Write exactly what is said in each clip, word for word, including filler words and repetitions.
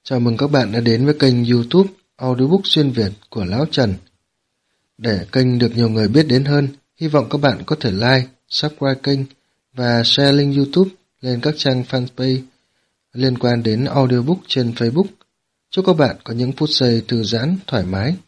Chào mừng các bạn đã đến với kênh YouTube Audiobook Xuyên Việt của Lão Trần. Để kênh được nhiều người biết đến hơn, hy vọng các bạn có thể like, subscribe kênh và share link YouTube lên các trang fanpage liên quan đến audiobook trên Facebook. Chúc các bạn có những phút giây thư giãn, thoải mái.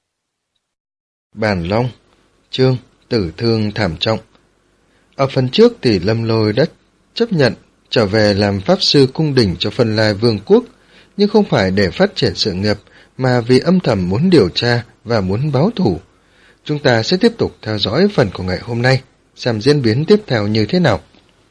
Bàn Long, chương Tử Thương Thảm Trọng. Ở phần trước thì Lâm Lôi đã chấp nhận trở về làm pháp sư cung đình cho Phân Lai Vương quốc, nhưng không phải để phát triển sự nghiệp, mà vì âm thầm muốn điều tra và muốn báo thù. Chúng ta sẽ tiếp tục theo dõi phần của ngày hôm nay, xem diễn biến tiếp theo như thế nào.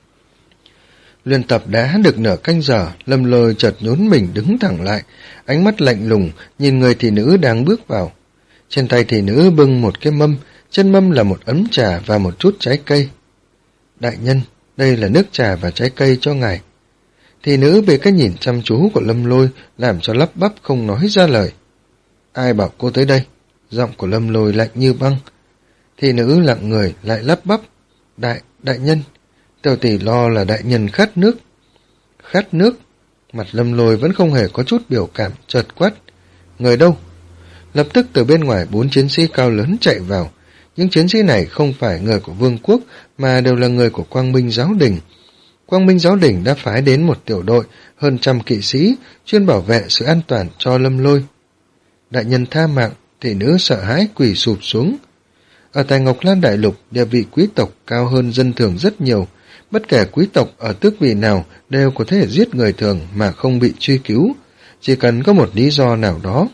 Luyện tập đã được nửa canh giờ, Lâm Lôi chợt nhún mình đứng thẳng lại, ánh mắt lạnh lùng nhìn người thị nữ đang bước vào. Trên tay thị nữ bưng một cái mâm, trên mâm là một ấm trà và một chút trái cây. Đại nhân, đây là nước trà và trái cây cho ngài. Thị nữ bị cái nhìn chăm chú của Lâm Lôi làm cho lắp bắp không nói ra lời. Ai bảo cô tới đây? Giọng của Lâm Lôi lạnh như băng. Thị nữ lặng người lại lắp bắp. Đại, đại nhân. Tiểu tỷ lo là đại nhân khát nước. Khát nước? Mặt Lâm Lôi vẫn không hề có chút biểu cảm, chợt quát. Người đâu? Lập tức từ bên ngoài bốn chiến sĩ cao lớn chạy vào. Những chiến sĩ này không phải người của vương quốc, mà đều là người của Quang Minh Giáo Đình. Quang Minh Giáo Đình đã phái đến một tiểu đội hơn trăm kỵ sĩ chuyên bảo vệ sự an toàn cho Lâm Lôi. Đại nhân tha mạng, thị nữ sợ hãi quỳ sụp xuống. Ở tại Ngọc Lan Đại Lục, địa vị quý tộc cao hơn dân thường rất nhiều. Bất kể quý tộc ở tước vị nào đều có thể giết người thường mà không bị truy cứu, chỉ cần có một lý do nào đó.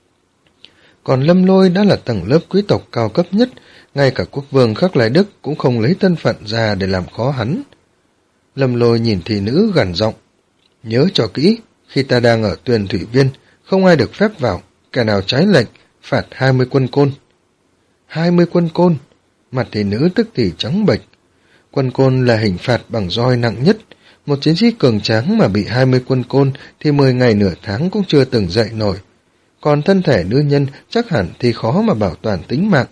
Còn Lâm Lôi đã là tầng lớp quý tộc cao cấp nhất, ngay cả quốc vương Khắc Lai Đức cũng không lấy thân phận ra để làm khó hắn. Lâm Lôi nhìn thị nữ gằn giọng. Nhớ cho kỹ, khi ta đang ở Tuyền Thủy Viên, không ai được phép vào, kẻ nào trái lệnh, phạt hai mươi quân côn. Hai mươi quân côn? Mặt thị nữ tức thì trắng bệch. Quân côn là hình phạt bằng roi nặng nhất. Một chiến sĩ cường tráng mà bị hai mươi quân côn thì mười ngày nửa tháng cũng chưa từng dậy nổi. Còn thân thể nữ nhân chắc hẳn thì khó mà bảo toàn tính mạng.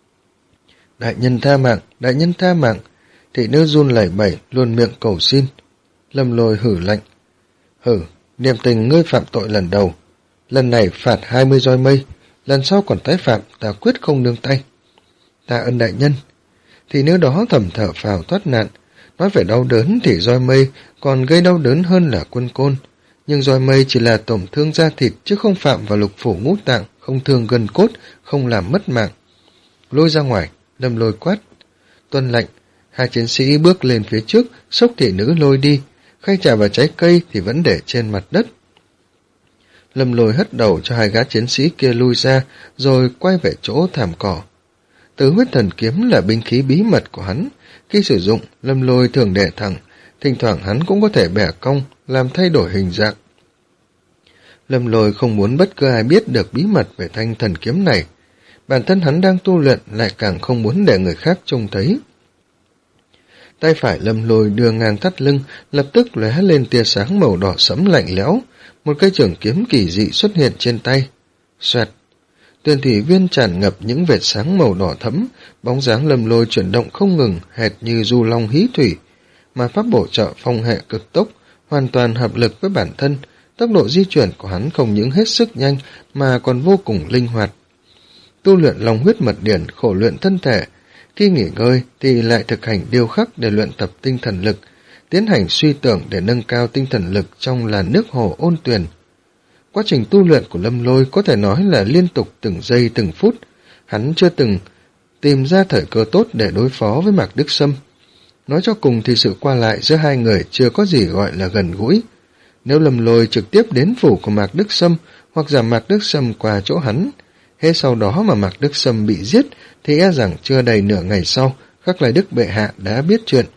Đại nhân tha mạng, đại nhân tha mạng. Thị nữ run lẩy bẩy, luôn miệng cầu xin. Lâm Lôi hử lạnh. Hử, niệm tình ngươi phạm tội lần đầu. Lần này phạt hai mươi roi mây. Lần sau còn tái phạm, ta quyết không nương tay. Tạ ơn đại nhân. Thị nữ đó thầm thở phào thoát nạn. Nói về đau đớn thì roi mây còn gây đau đớn hơn là quân côn. Nhưng roi mây chỉ là tổn thương da thịt chứ không phạm vào lục phủ ngũ tạng, không thương gân cốt, không làm mất mạng. Lôi ra ngoài, Lâm Lôi quát. Tuân lệnh. Hai chiến sĩ bước lên phía trước, xốc thị nữ lôi đi, khay trà và trái cây thì vẫn để trên mặt đất. Lâm Lôi hất đầu cho hai gã chiến sĩ kia lui ra, rồi quay về chỗ thảm cỏ. Tứ huyết thần kiếm là binh khí bí mật của hắn. Khi sử dụng, Lâm Lôi thường để thẳng, thỉnh thoảng hắn cũng có thể bẻ cong, làm thay đổi hình dạng. Lâm Lôi không muốn bất cứ ai biết được bí mật về thanh thần kiếm này. Bản thân hắn đang tu luyện lại càng không muốn để người khác trông thấy. Tay phải Lâm Lôi đưa ngang thắt lưng, lập tức lóe lên tia sáng màu đỏ sẫm lạnh lẽo, một cây trường kiếm kỳ dị xuất hiện trên tay. Xoẹt, Tuyền Thủy Viên tràn ngập những vệt sáng màu đỏ thẫm, bóng dáng Lâm Lôi chuyển động không ngừng, hệt như du long hí thủy, mà pháp bổ trợ phong hệ cực tốc, hoàn toàn hợp lực với bản thân. Tốc độ di chuyển của hắn không những hết sức nhanh mà còn vô cùng linh hoạt. Tu luyện Long Huyết Mật Điển khổ luyện thân thể, khi nghỉ ngơi thì lại thực hành điêu khắc để luyện tập tinh thần lực, tiến hành suy tưởng để nâng cao tinh thần lực trong làn nước hồ ôn tuyền. Quá trình tu luyện của Lâm Lôi có thể nói là liên tục từng giây từng phút, hắn chưa từng tìm ra thời cơ tốt để đối phó với Mạc Đức Sâm. Nói cho cùng thì sự qua lại giữa hai người chưa có gì gọi là gần gũi. Nếu Lâm Lôi trực tiếp đến phủ của Mạc Đức Sâm, hoặc giả Mạc Đức Sâm qua chỗ hắn, hết sau đó mà Mạc Đức Sâm bị giết, thì e rằng chưa đầy nửa ngày sau, Khắc Lai Đức bệ hạ đã biết chuyện.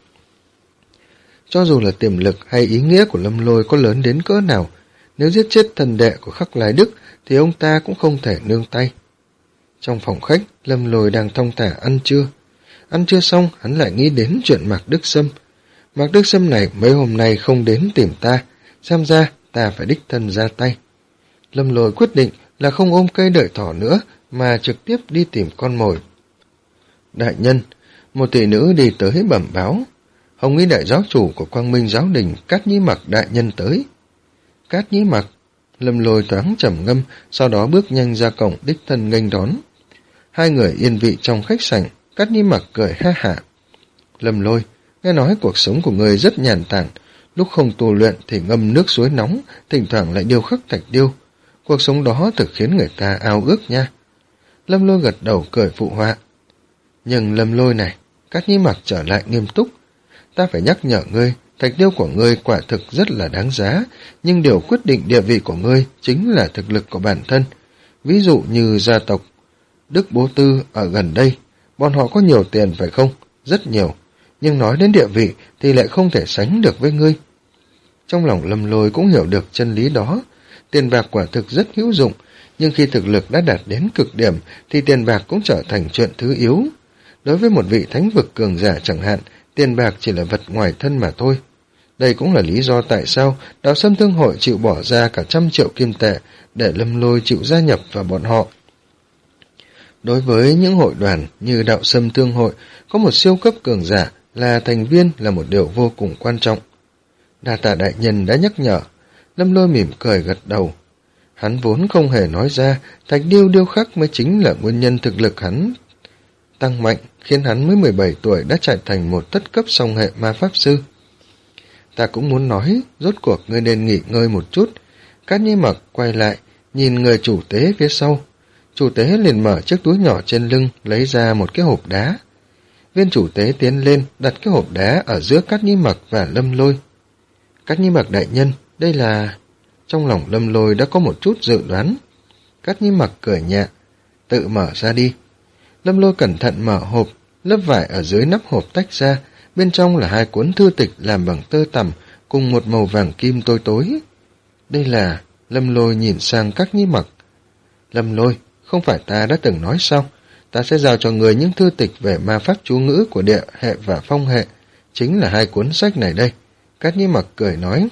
Cho dù là tiềm lực hay ý nghĩa của Lâm Lôi có lớn đến cỡ nào, nếu giết chết thần đệ của Khắc Lai Đức, thì ông ta cũng không thể nương tay. Trong phòng khách, Lâm Lôi đang thong thả ăn trưa. Ăn trưa xong, hắn lại nghĩ đến chuyện Mạc Đức Sâm. Mạc Đức Sâm này mấy hôm nay không đến tìm ta, xem ra ta phải đích thân ra tay. Lâm Lôi quyết định là không ôm cây đợi thỏ nữa, mà trực tiếp đi tìm con mồi. Đại nhân, một tỷ nữ đi tới bẩm báo. Hồng Y đại giáo chủ của Quang Minh Giáo Đình Cát Nhĩ Mặc đại nhân tới. Cát Nhĩ Mặc? Lâm Lôi thoáng trầm ngâm, sau đó bước nhanh ra cổng đích thân nghênh đón. Hai người yên vị trong khách sảnh, Cát Nhi Mặc cười ha hả. Lâm Lôi, nghe nói cuộc sống của người rất nhàn tản, lúc không tu luyện thì ngâm nước suối nóng, thỉnh thoảng lại điêu khắc thạch điêu. Cuộc sống đó thực khiến người ta ao ước nha. Lâm Lôi gật đầu cười phụ họa. Nhưng Lâm Lôi này, Cát Nhi Mặc trở lại nghiêm túc. Ta phải nhắc nhở ngươi, thạch điêu của ngươi quả thực rất là đáng giá, nhưng điều quyết định địa vị của ngươi chính là thực lực của bản thân. Ví dụ như gia tộc Đức Bố Tư ở gần đây, bọn họ có nhiều tiền phải không? Rất nhiều. Nhưng nói đến địa vị thì lại không thể sánh được với ngươi. Trong lòng Lâm Lôi cũng hiểu được chân lý đó. Tiền bạc quả thực rất hữu dụng, nhưng khi thực lực đã đạt đến cực điểm thì tiền bạc cũng trở thành chuyện thứ yếu. Đối với một vị thánh vực cường giả chẳng hạn, tiền bạc chỉ là vật ngoài thân mà thôi. Đây cũng là lý do tại sao Đạo Sâm Thương Hội chịu bỏ ra cả trăm triệu kim tệ để Lâm Lôi chịu gia nhập vào bọn họ. Đối với những hội đoàn như Đạo Sâm Thương Hội, có một siêu cấp cường giả là thành viên là một điều vô cùng quan trọng. Đa tạ đại nhân đã nhắc nhở. Lâm Lôi mỉm cười gật đầu. Hắn vốn không hề nói ra, thạch điêu điêu khắc mới chính là nguyên nhân thực lực hắn tăng mạnh, khiến hắn mới mười bảy tuổi đã trở thành một thất cấp song hệ ma pháp sư. Ta cũng muốn nói, rốt cuộc ngươi nên nghỉ ngơi một chút. Cát Nhi Mặc quay lại, nhìn người chủ tế phía sau. Chủ tế liền mở chiếc túi nhỏ trên lưng, lấy ra một cái hộp đá. Viên chủ tế tiến lên, đặt cái hộp đá ở giữa Cát Nhi Mặc và Lâm Lôi. Cát Nhi Mặc đại nhân, đây là... Trong lòng Lâm Lôi đã có một chút dự đoán. Cát Nhi Mặc cười nhẹ, tự mở ra đi. Lâm Lôi cẩn thận mở hộp, lớp vải ở dưới nắp hộp tách ra, bên trong là hai cuốn thư tịch làm bằng tơ tằm, cùng một màu vàng kim tối tối. Đây là... Lâm Lôi nhìn sang Cát Nhi Mặc. Lâm Lôi, không phải ta đã từng nói sao? Ta sẽ giao cho người những thư tịch về ma pháp chú ngữ của địa hệ và phong hệ. Chính là hai cuốn sách này đây. Cát Nhi Mặc cười nói.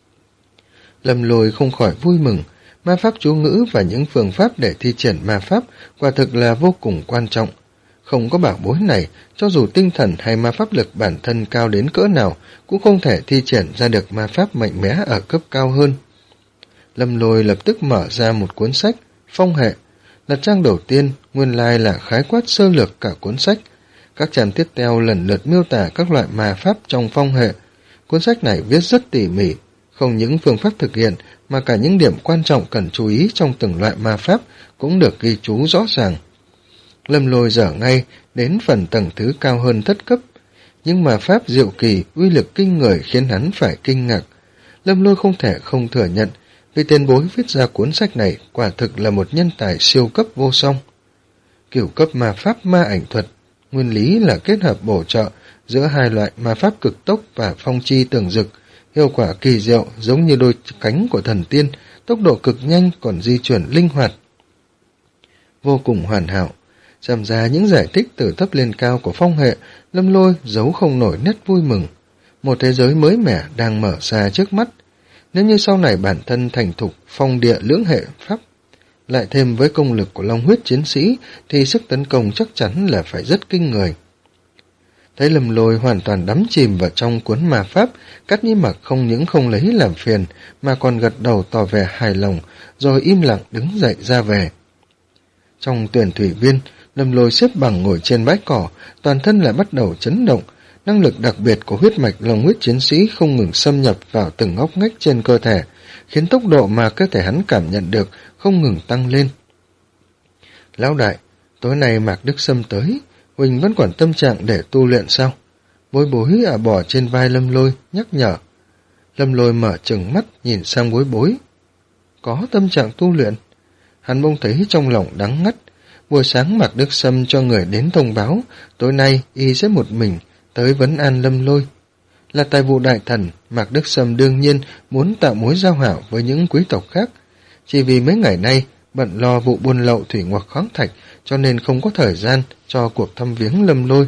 Lâm Lôi không khỏi vui mừng. Ma pháp chú ngữ và những phương pháp để thi triển ma pháp quả thực là vô cùng quan trọng. Không có bảo bối này, cho dù tinh thần hay ma pháp lực bản thân cao đến cỡ nào, cũng không thể thi triển ra được ma pháp mạnh mẽ ở cấp cao hơn. Lâm Lôi lập tức mở ra một cuốn sách, phong hệ. Lật trang đầu tiên, nguyên lai là khái quát sơ lược cả cuốn sách. Các trang tiếp theo lần lượt miêu tả các loại ma pháp trong phong hệ. Cuốn sách này viết rất tỉ mỉ, không những phương pháp thực hiện mà cả những điểm quan trọng cần chú ý trong từng loại ma pháp cũng được ghi chú rõ ràng. Lâm Lôi dở ngay đến phần tầng thứ cao hơn thất cấp, nhưng ma pháp diệu kỳ, uy lực kinh người khiến hắn phải kinh ngạc. Lâm Lôi không thể không thừa nhận, vì tiền bối viết ra cuốn sách này quả thực là một nhân tài siêu cấp vô song. Cửu cấp ma pháp ma ảnh thuật, nguyên lý là kết hợp bổ trợ giữa hai loại ma pháp cực tốc và phong chi tường dực, hiệu quả kỳ diệu giống như đôi cánh của thần tiên, tốc độ cực nhanh còn di chuyển linh hoạt. Vô cùng hoàn hảo. Xem ra những giải thích từ thấp lên cao của phong hệ, Lâm Lôi giấu không nổi nét vui mừng. Một thế giới mới mẻ đang mở ra trước mắt. Nếu như sau này bản thân thành thục phong địa lưỡng hệ pháp, lại thêm với công lực của Long huyết chiến sĩ, thì sức tấn công chắc chắn là phải rất kinh người. Thấy Lâm Lôi hoàn toàn đắm chìm vào trong cuốn ma pháp, Cát Nhi Mặc không những không lấy làm phiền, mà còn gật đầu tỏ vẻ hài lòng, rồi im lặng đứng dậy ra về. Trong tuyển thủy viên, Lâm Lôi xếp bằng ngồi trên bãi cỏ, toàn thân lại bắt đầu chấn động. Năng lực đặc biệt của huyết mạch Long huyết chiến sĩ không ngừng xâm nhập vào từng ngóc ngách trên cơ thể, khiến tốc độ mà cơ thể hắn cảm nhận được không ngừng tăng lên. Lão đại, tối nay Mạc Đức Sâm tới, Huỳnh vẫn còn tâm trạng để tu luyện sao? Bối bối à bò trên vai Lâm Lôi, nhắc nhở. Lâm Lôi mở trừng mắt nhìn sang bối bối. Có tâm trạng tu luyện? Hắn bỗng thấy trong lòng đắng ngắt. Buổi sáng Mạc Đức Sâm cho người đến thông báo, tối nay y sẽ một mình tới vấn an Lâm Lôi. Là tài vụ đại thần, Mạc Đức Sâm đương nhiên muốn tạo mối giao hảo với những quý tộc khác. Chỉ vì mấy ngày nay bận lo vụ buôn lậu thủy ngoặc khoáng thạch, cho nên không có thời gian cho cuộc thăm viếng Lâm Lôi.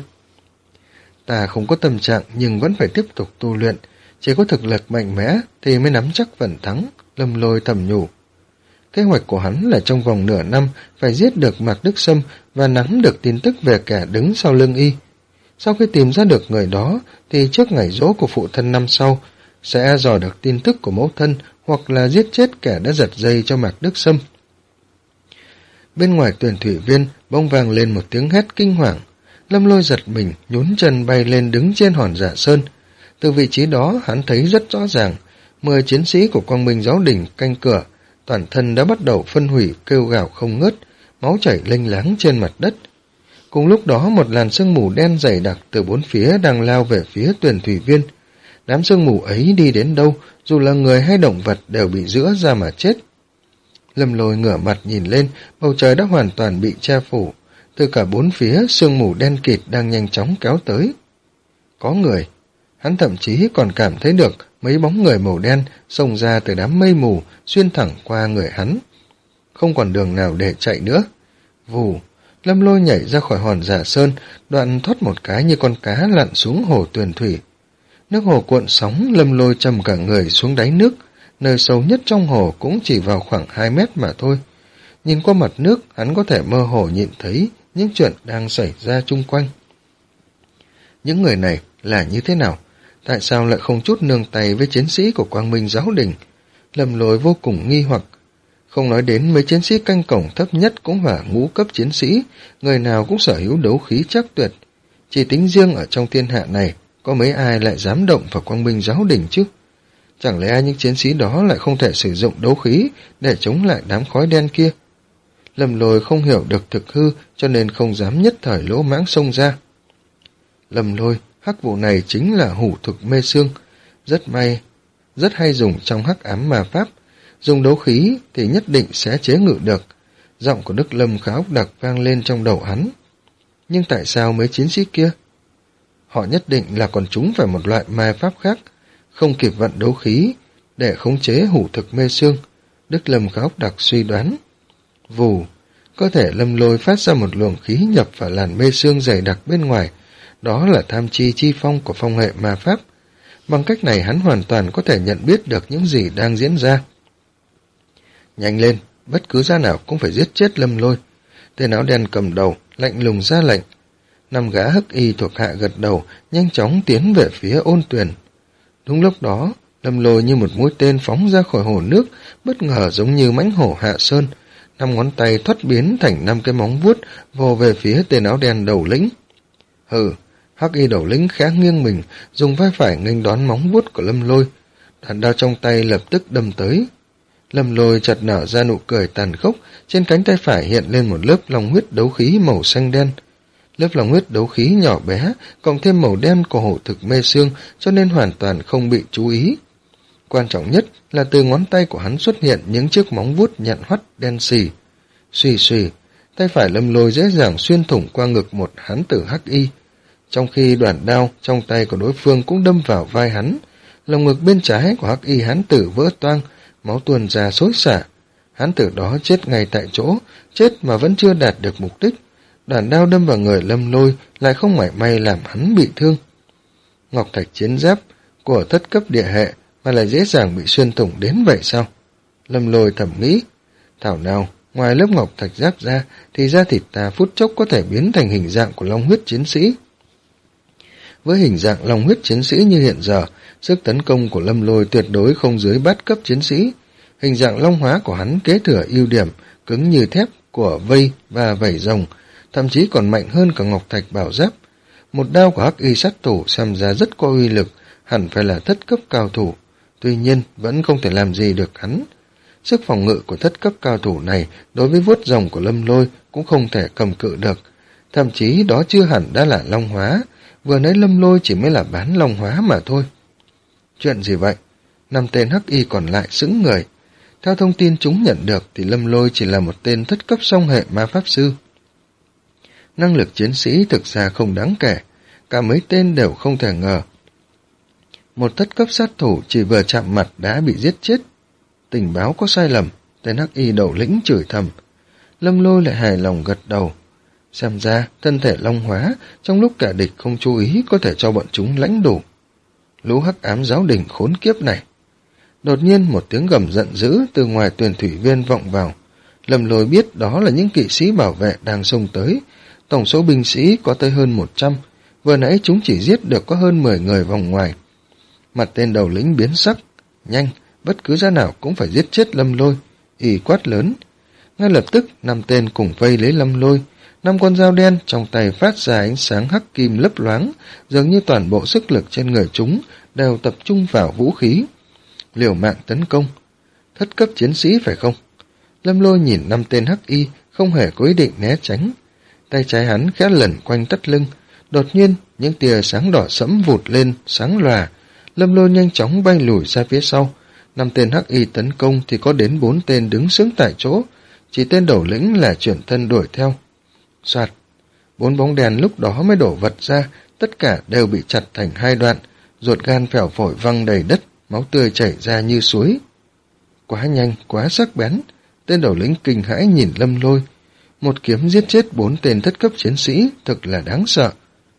Ta không có tâm trạng nhưng vẫn phải tiếp tục tu luyện, chỉ có thực lực mạnh mẽ thì mới nắm chắc phần thắng, Lâm Lôi thầm nhủ. Kế hoạch của hắn là trong vòng nửa năm phải giết được Mạc Đức Sâm và nắm được tin tức về kẻ đứng sau lưng y. Sau khi tìm ra được người đó thì trước ngày giỗ của phụ thân năm sau sẽ dò được tin tức của mẫu thân hoặc là giết chết kẻ đã giật dây cho Mạc Đức Sâm. Bên ngoài tuyển thủy viên bỗng vang lên một tiếng hét kinh hoàng. Lâm Lôi giật mình, nhún chân bay lên đứng trên hòn Dạ Sơn. Từ vị trí đó hắn thấy rất rõ ràng, mười chiến sĩ của Quang Minh Giáo Đình canh cửa, toàn thân đã bắt đầu phân hủy kêu gào không ngớt, máu chảy lênh láng trên mặt đất. Cùng lúc đó một làn sương mù đen dày đặc từ bốn phía đang lao về phía tuyển thủy viên. Đám sương mù ấy đi đến đâu, dù là người hay động vật đều bị rữa ra mà chết. Lâm Lôi ngửa mặt nhìn lên, bầu trời đã hoàn toàn bị che phủ. Từ cả bốn phía, sương mù đen kịt đang nhanh chóng kéo tới. Có người. Hắn thậm chí còn cảm thấy được mấy bóng người màu đen xông ra từ đám mây mù, xuyên thẳng qua người hắn. Không còn đường nào để chạy nữa. Vù, Lâm Lôi nhảy ra khỏi hòn Dạ Sơn, đoạn thoát một cái như con cá lặn xuống hồ Tuyền Thủy. Nước hồ cuộn sóng, Lâm Lôi chầm cả người xuống đáy nước, nơi sâu nhất trong hồ cũng chỉ vào khoảng hai mét mà thôi. Nhìn qua mặt nước, hắn có thể mơ hồ nhìn thấy những chuyện đang xảy ra chung quanh. Những người này là như thế nào? Tại sao lại không chút nương tay với chiến sĩ của Quang Minh Giáo Đình? Lâm Lôi vô cùng nghi hoặc. Không nói đến mấy chiến sĩ canh cổng thấp nhất cũng là ngũ cấp chiến sĩ, người nào cũng sở hữu đấu khí chắc tuyệt. Chỉ tính riêng ở trong thiên hạ này, có mấy ai lại dám động vào Quang Minh Giáo Đình chứ? Chẳng lẽ những chiến sĩ đó lại không thể sử dụng đấu khí để chống lại đám khói đen kia? Lâm Lôi không hiểu được thực hư, cho nên không dám nhất thời lỗ mãng xông ra. Lâm Lôi, hắc vụ này chính là hủ thực mê xương, rất may, rất hay dùng trong hắc ám ma pháp. Dùng đấu khí thì nhất định sẽ chế ngự được. Giọng của Đức Lâm khá ốc đặc vang lên trong đầu hắn. Nhưng tại sao mấy chiến sĩ kia? Họ nhất định là còn chúng phải một loại ma pháp khác, không kịp vận đấu khí để khống chế hủ thực mê xương. Đức Lâm khá ốc đặc suy đoán. Vù, cơ thể Lâm Lôi phát ra một luồng khí nhập vào làn mê xương dày đặc bên ngoài. Đó là tham chi chi phong của phong hệ ma pháp. Bằng cách này hắn hoàn toàn có thể nhận biết được những gì đang diễn ra. Nhanh lên, bất cứ giá nào cũng phải giết chết Lâm Lôi. Tên áo đen cầm đầu, lạnh lùng ra lệnh. Năm gã hắc y thuộc hạ gật đầu, nhanh chóng tiến về phía Ôn Tuyền. Đúng lúc đó, Lâm Lôi như một mũi tên phóng ra khỏi hồ nước, bất ngờ giống như mãnh hổ hạ sơn. Năm ngón tay thoát biến thành năm cái móng vuốt vồ về phía tên áo đen đầu lĩnh. Hừ, hắc y đầu lĩnh khá nghiêng mình, dùng vai phải nghênh đón móng vuốt của Lâm Lôi. Đạn đao trong tay lập tức đâm tới. Lâm Lôi chợt nở ra nụ cười tàn khốc, trên cánh tay phải hiện lên một lớp long huyết đấu khí màu xanh đen. Lớp long huyết đấu khí nhỏ bé, cộng thêm màu đen của hổ thực mê xương, cho nên hoàn toàn không bị chú ý. Quan trọng nhất là từ ngón tay của hắn xuất hiện những chiếc móng vuốt nhọn hoắt đen xì. Xùy xùy, tay phải Lâm Lôi dễ dàng xuyên thủng qua ngực một hán tử hắc y, trong khi đoạn đao trong tay của đối phương cũng đâm vào vai hắn. Lồng ngực bên trái của hắc y hán tử vỡ toang, máu tuôn ra xối xả. Hán tử đó chết ngay tại chỗ, chết mà vẫn chưa đạt được mục đích. Đoạn đao đâm vào người Lâm Lôi lại không mảy may làm hắn bị thương. Ngọc thạch chiến giáp của thất cấp địa hệ mà lại dễ dàng bị xuyên thủng đến vậy sao? Lâm Lôi thầm nghĩ, thảo nào ngoài lớp ngọc thạch giáp ra thì da thịt ta phút chốc có thể biến thành hình dạng của long huyết chiến sĩ. Với hình dạng long huyết chiến sĩ như hiện giờ, sức tấn công của Lâm Lôi tuyệt đối không dưới bát cấp chiến sĩ. Hình dạng long hóa của hắn kế thừa ưu điểm cứng như thép của vây và vảy rồng, thậm chí còn mạnh hơn cả ngọc thạch bảo giáp. Một đao của hắc y sát thủ xem ra rất có uy lực, hẳn phải là thất cấp cao thủ, tuy nhiên vẫn không thể làm gì được hắn. Sức phòng ngự của thất cấp cao thủ này đối với vuốt rồng của Lâm Lôi cũng không thể cầm cự được, thậm chí đó chưa hẳn đã là long hóa, vừa nãy Lâm Lôi chỉ mới là bán long hóa mà thôi. Chuyện gì vậy? Năm tên hắc y còn lại sững người. Theo thông tin chúng nhận được thì Lâm Lôi chỉ là một tên thất cấp song hệ ma pháp sư. Năng lực chiến sĩ thực ra không đáng kể, cả mấy tên đều không thể ngờ. Một thất cấp sát thủ chỉ vừa chạm mặt đã bị giết chết. Tình báo có sai lầm, tên hắc y đầu lĩnh chửi thầm. Lâm Lôi lại hài lòng gật đầu. Xem ra thân thể long hóa trong lúc kẻ địch không chú ý có thể cho bọn chúng lãnh đủ. Lũ hắc ám giáo đình khốn kiếp này. Đột nhiên một tiếng gầm giận dữ từ ngoài tuyển thủy viên vọng vào. Lâm Lôi biết đó là những kỵ sĩ bảo vệ đang xông tới. Tổng số binh sĩ có tới hơn một trăm, vừa nãy chúng chỉ giết được có hơn mười người vòng ngoài. Mặt tên đầu lĩnh biến sắc. Nhanh, bất cứ giá nào cũng phải giết chết Lâm Lôi. Y quát lớn. Ngay lập tức, năm tên cùng vây lấy Lâm Lôi. Năm con dao đen trong tay phát ra ánh sáng hắc kim lấp loáng, dường như toàn bộ sức lực trên người chúng đều tập trung vào vũ khí. Liều mạng tấn công. Thất cấp chiến sĩ phải không? Lâm Lôi nhìn năm tên hắc y, không hề có ý định né tránh. Tay trái hắn khẽ lẩn quanh thắt lưng. Đột nhiên, những tia sáng đỏ sẫm vụt lên, sáng lòa. Lâm Lôi nhanh chóng bay lùi ra phía sau. Năm tên hắc y tấn công thì có đến bốn tên đứng sững tại chỗ. Chỉ tên đầu lĩnh là chuyển thân đuổi theo. Soạt, bốn bóng đèn lúc đó mới đổ vật ra, tất cả đều bị chặt thành hai đoạn, ruột gan phèo phổi văng đầy đất, máu tươi chảy ra như suối. Quá nhanh, quá sắc bén, tên đầu lĩnh kinh hãi nhìn Lâm Lôi. Một kiếm giết chết bốn tên thất cấp chiến sĩ, thực là đáng sợ.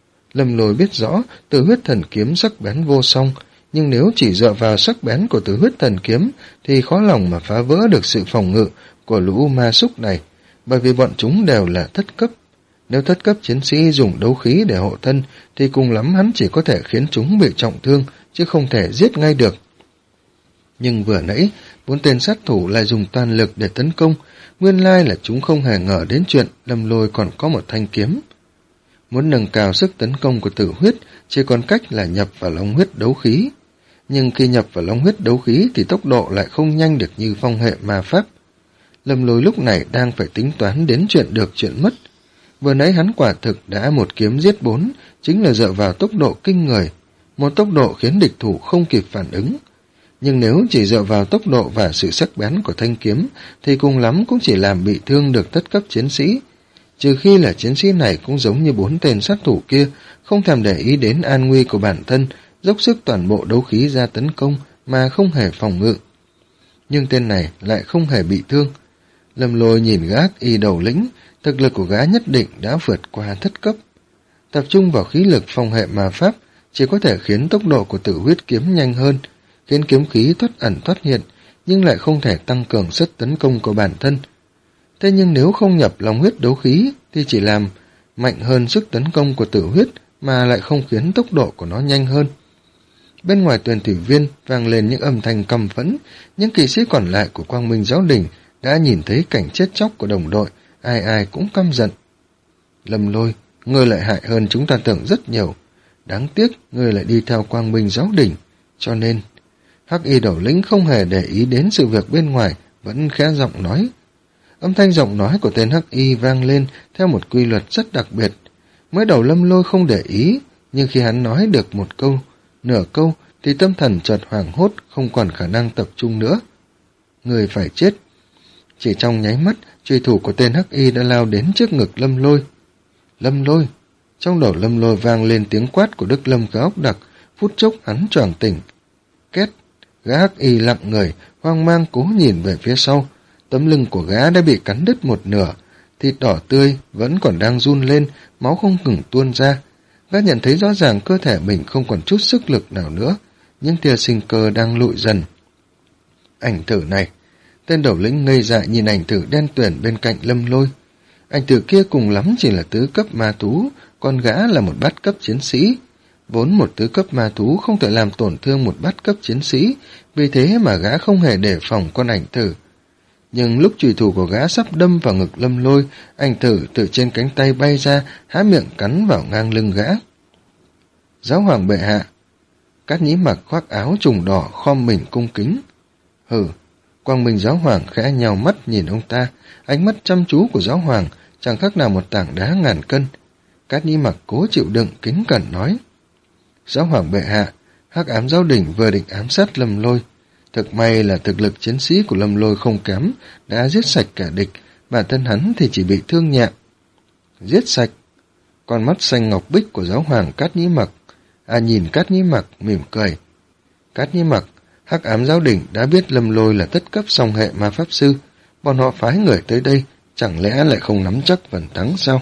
Lâm Lôi biết rõ Tử Huyết Thần Kiếm sắc bén vô song, nhưng nếu chỉ dựa vào sắc bén của Tử Huyết Thần Kiếm thì khó lòng mà phá vỡ được sự phòng ngự của lũ ma súc này, bởi vì bọn chúng đều là thất cấp. Nếu thất cấp chiến sĩ dùng đấu khí để hộ thân thì cùng lắm hắn chỉ có thể khiến chúng bị trọng thương, chứ không thể giết ngay được. Nhưng vừa nãy, bốn tên sát thủ lại dùng toàn lực để tấn công, nguyên lai là chúng không hề ngờ đến chuyện Lâm Lôi còn có một thanh kiếm. Muốn nâng cao sức tấn công của Tử Huyết, chỉ còn cách là nhập vào long huyết đấu khí. Nhưng khi nhập vào long huyết đấu khí thì tốc độ lại không nhanh được như phong hệ ma pháp. Lâm Lôi lúc này đang phải tính toán đến chuyện được chuyện mất. Vừa nãy hắn quả thực đã một kiếm giết bốn, chính là dựa vào tốc độ kinh người, một tốc độ khiến địch thủ không kịp phản ứng. Nhưng nếu chỉ dựa vào tốc độ và sự sắc bén của thanh kiếm, thì cùng lắm cũng chỉ làm bị thương được thất cấp chiến sĩ. Trừ khi là chiến sĩ này cũng giống như bốn tên sát thủ kia, không thèm để ý đến an nguy của bản thân, dốc sức toàn bộ đấu khí ra tấn công mà không hề phòng ngự. Nhưng tên này lại không hề bị thương. Lâm Lôi nhìn gã y đầu lĩnh, thực lực của gã nhất định đã vượt qua thất cấp. Tập trung vào khí lực phong hệ ma pháp chỉ có thể khiến tốc độ của Tử Huyết kiếm nhanh hơn, khiến kiếm khí thoát ẩn thoát hiện, nhưng lại không thể tăng cường sức tấn công của bản thân. Thế nhưng nếu không nhập long huyết đấu khí thì chỉ làm mạnh hơn sức tấn công của Tử Huyết mà lại không khiến tốc độ của nó nhanh hơn. Bên ngoài Tuyền Thủy Viên vang lên những âm thanh căm phẫn, những kỵ sĩ còn lại của Quang Minh Giáo Đình đã nhìn thấy cảnh chết chóc của đồng đội, ai ai cũng căm giận. Lâm Lôi, ngươi lại hại hơn chúng ta tưởng rất nhiều. Đáng tiếc, ngươi lại đi theo Quang Minh Giáo Đình. Cho nên, Hắc Y đầu lĩnh không hề để ý đến sự việc bên ngoài, vẫn khẽ giọng nói. Âm thanh giọng nói của tên Hắc Y vang lên theo một quy luật rất đặc biệt. Mới đầu Lâm Lôi không để ý, nhưng khi hắn nói được một câu, nửa câu, thì tâm thần chợt hoảng hốt, không còn khả năng tập trung nữa. Người phải chết. Chỉ trong nháy mắt, truy thủ của tên Hắc Y đã lao đến trước ngực Lâm Lôi. Lâm Lôi! Trong đầu Lâm Lôi vang lên tiếng quát của Đức Lâm Cá Ốc Đặc, phút chốc hắn choàng tỉnh. Két! Gã Hắc Y lặng người, hoang mang cố nhìn về phía sau. Tấm lưng của gã đã bị cắn đứt một nửa, thịt đỏ tươi vẫn còn đang run lên, máu không ngừng tuôn ra. Gã nhận thấy rõ ràng cơ thể mình không còn chút sức lực nào nữa, những tia sinh cơ đang lụi dần. Ảnh thử này! Tên đầu lĩnh ngây dại nhìn ảnh thử đen tuyền bên cạnh Lâm Lôi. Ảnh thử kia cùng lắm chỉ là tứ cấp ma thú, còn gã là một bát cấp chiến sĩ. Vốn một tứ cấp ma thú không thể làm tổn thương một bát cấp chiến sĩ, vì thế mà gã không hề đề phòng con ảnh thử. Nhưng lúc chùy thủ của gã sắp đâm vào ngực Lâm Lôi, ảnh thử từ trên cánh tay bay ra, há miệng cắn vào ngang lưng gã. Giáo hoàng bệ hạ! Cát Nhĩ Mặc khoác áo trùng đỏ khom mình cung kính. Hừ! Quang Minh Giáo hoàng khẽ nhào mắt nhìn ông ta, ánh mắt chăm chú của Giáo hoàng chẳng khác nào một tảng đá ngàn cân. Cát Nhĩ Mặc cố chịu đựng kính cẩn nói. Giáo hoàng bệ hạ, Hắc Ám Giáo Đình vừa định ám sát Lâm Lôi. Thực may là thực lực chiến sĩ của Lâm Lôi không kém, đã giết sạch cả địch, bản thân hắn thì chỉ bị thương nhẹ. Giết sạch? Con mắt xanh ngọc bích của Giáo hoàng Cát Nhĩ Mặc, à nhìn Cát Nhĩ Mặc mỉm cười. Cát Nhĩ Mặc, Hắc Ám Giáo Đình đã biết Lâm Lôi là tất cấp song hệ ma pháp sư, bọn họ phái người tới đây, chẳng lẽ lại không nắm chắc phần thắng sao?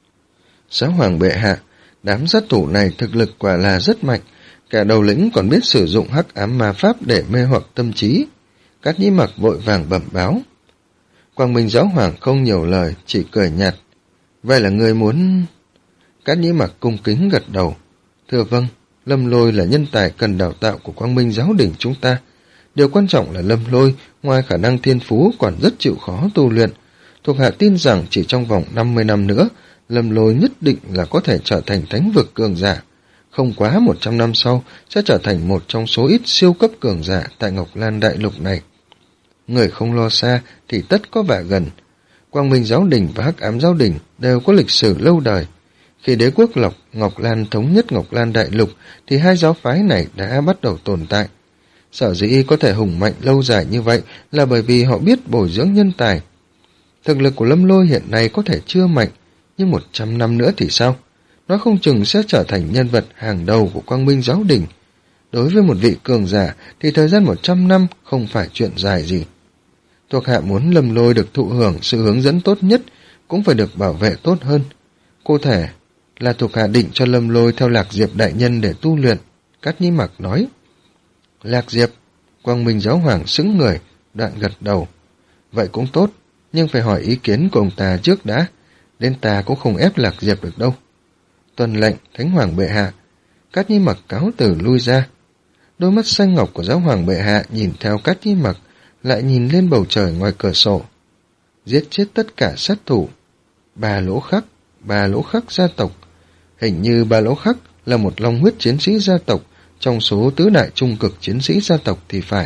Giáo hoàng bệ hạ, đám sát thủ này thực lực quả là rất mạnh, cả đầu lĩnh còn biết sử dụng hắc ám ma pháp để mê hoặc tâm trí. Cát Nhĩ Mặc vội vàng bẩm báo. Quang Minh Giáo hoàng không nhiều lời, chỉ cười nhạt. Vậy là người muốn... Cát Nhĩ Mặc cung kính gật đầu. Thưa vâng, Lâm Lôi là nhân tài cần đào tạo của Quang Minh Giáo Đình chúng ta. Điều quan trọng là Lâm Lôi, ngoài khả năng thiên phú còn rất chịu khó tu luyện. Thuộc hạ tin rằng chỉ trong vòng năm mươi năm nữa, Lâm Lôi nhất định là có thể trở thành thánh vực cường giả. Không quá một trăm năm sau, sẽ trở thành một trong số ít siêu cấp cường giả tại Ngọc Lan Đại Lục này. Người không lo xa thì tất có vạ gần. Quang Minh Giáo Đình và Hắc Ám Giáo Đình đều có lịch sử lâu đời. Khi đế quốc Lộc Ngọc Lan thống nhất Ngọc Lan Đại Lục thì hai giáo phái này đã bắt đầu tồn tại. Sở dĩ có thể hùng mạnh lâu dài như vậy là bởi vì họ biết bồi dưỡng nhân tài. Thực lực của Lâm Lôi hiện nay có thể chưa mạnh, nhưng một trăm năm nữa thì sao? Nó không chừng sẽ trở thành nhân vật hàng đầu của Quang Minh Giáo Đình. Đối với một vị cường giả thì thời gian một trăm năm không phải chuyện dài gì. Thuộc hạ muốn Lâm Lôi được thụ hưởng sự hướng dẫn tốt nhất, cũng phải được bảo vệ tốt hơn. Cụ thể là thuộc hạ định cho Lâm Lôi theo Lạc Diệp đại nhân để tu luyện. Cát Nhĩ Mặc nói. Lạc Diệp? Quang Minh Giáo Hoàng sững người, đoạn gật đầu. Vậy cũng tốt, nhưng phải hỏi ý kiến của ông ta trước đã. Đến ta cũng không ép Lạc Diệp được đâu. Tuân lệnh, Thánh Hoàng bệ hạ. Cát Nhĩ Mặc cáo từ lui ra. Đôi mắt xanh ngọc của Giáo Hoàng bệ hạ nhìn theo Cát Nhĩ Mặc, lại nhìn lên bầu trời ngoài cửa sổ. Giết chết tất cả sát thủ. Ba Lỗ Khắc, ba Lỗ Khắc gia tộc. Hình như ba Lỗ Khắc là một long huyết chiến sĩ gia tộc trong số tứ đại trung cực chiến sĩ gia tộc thì phải.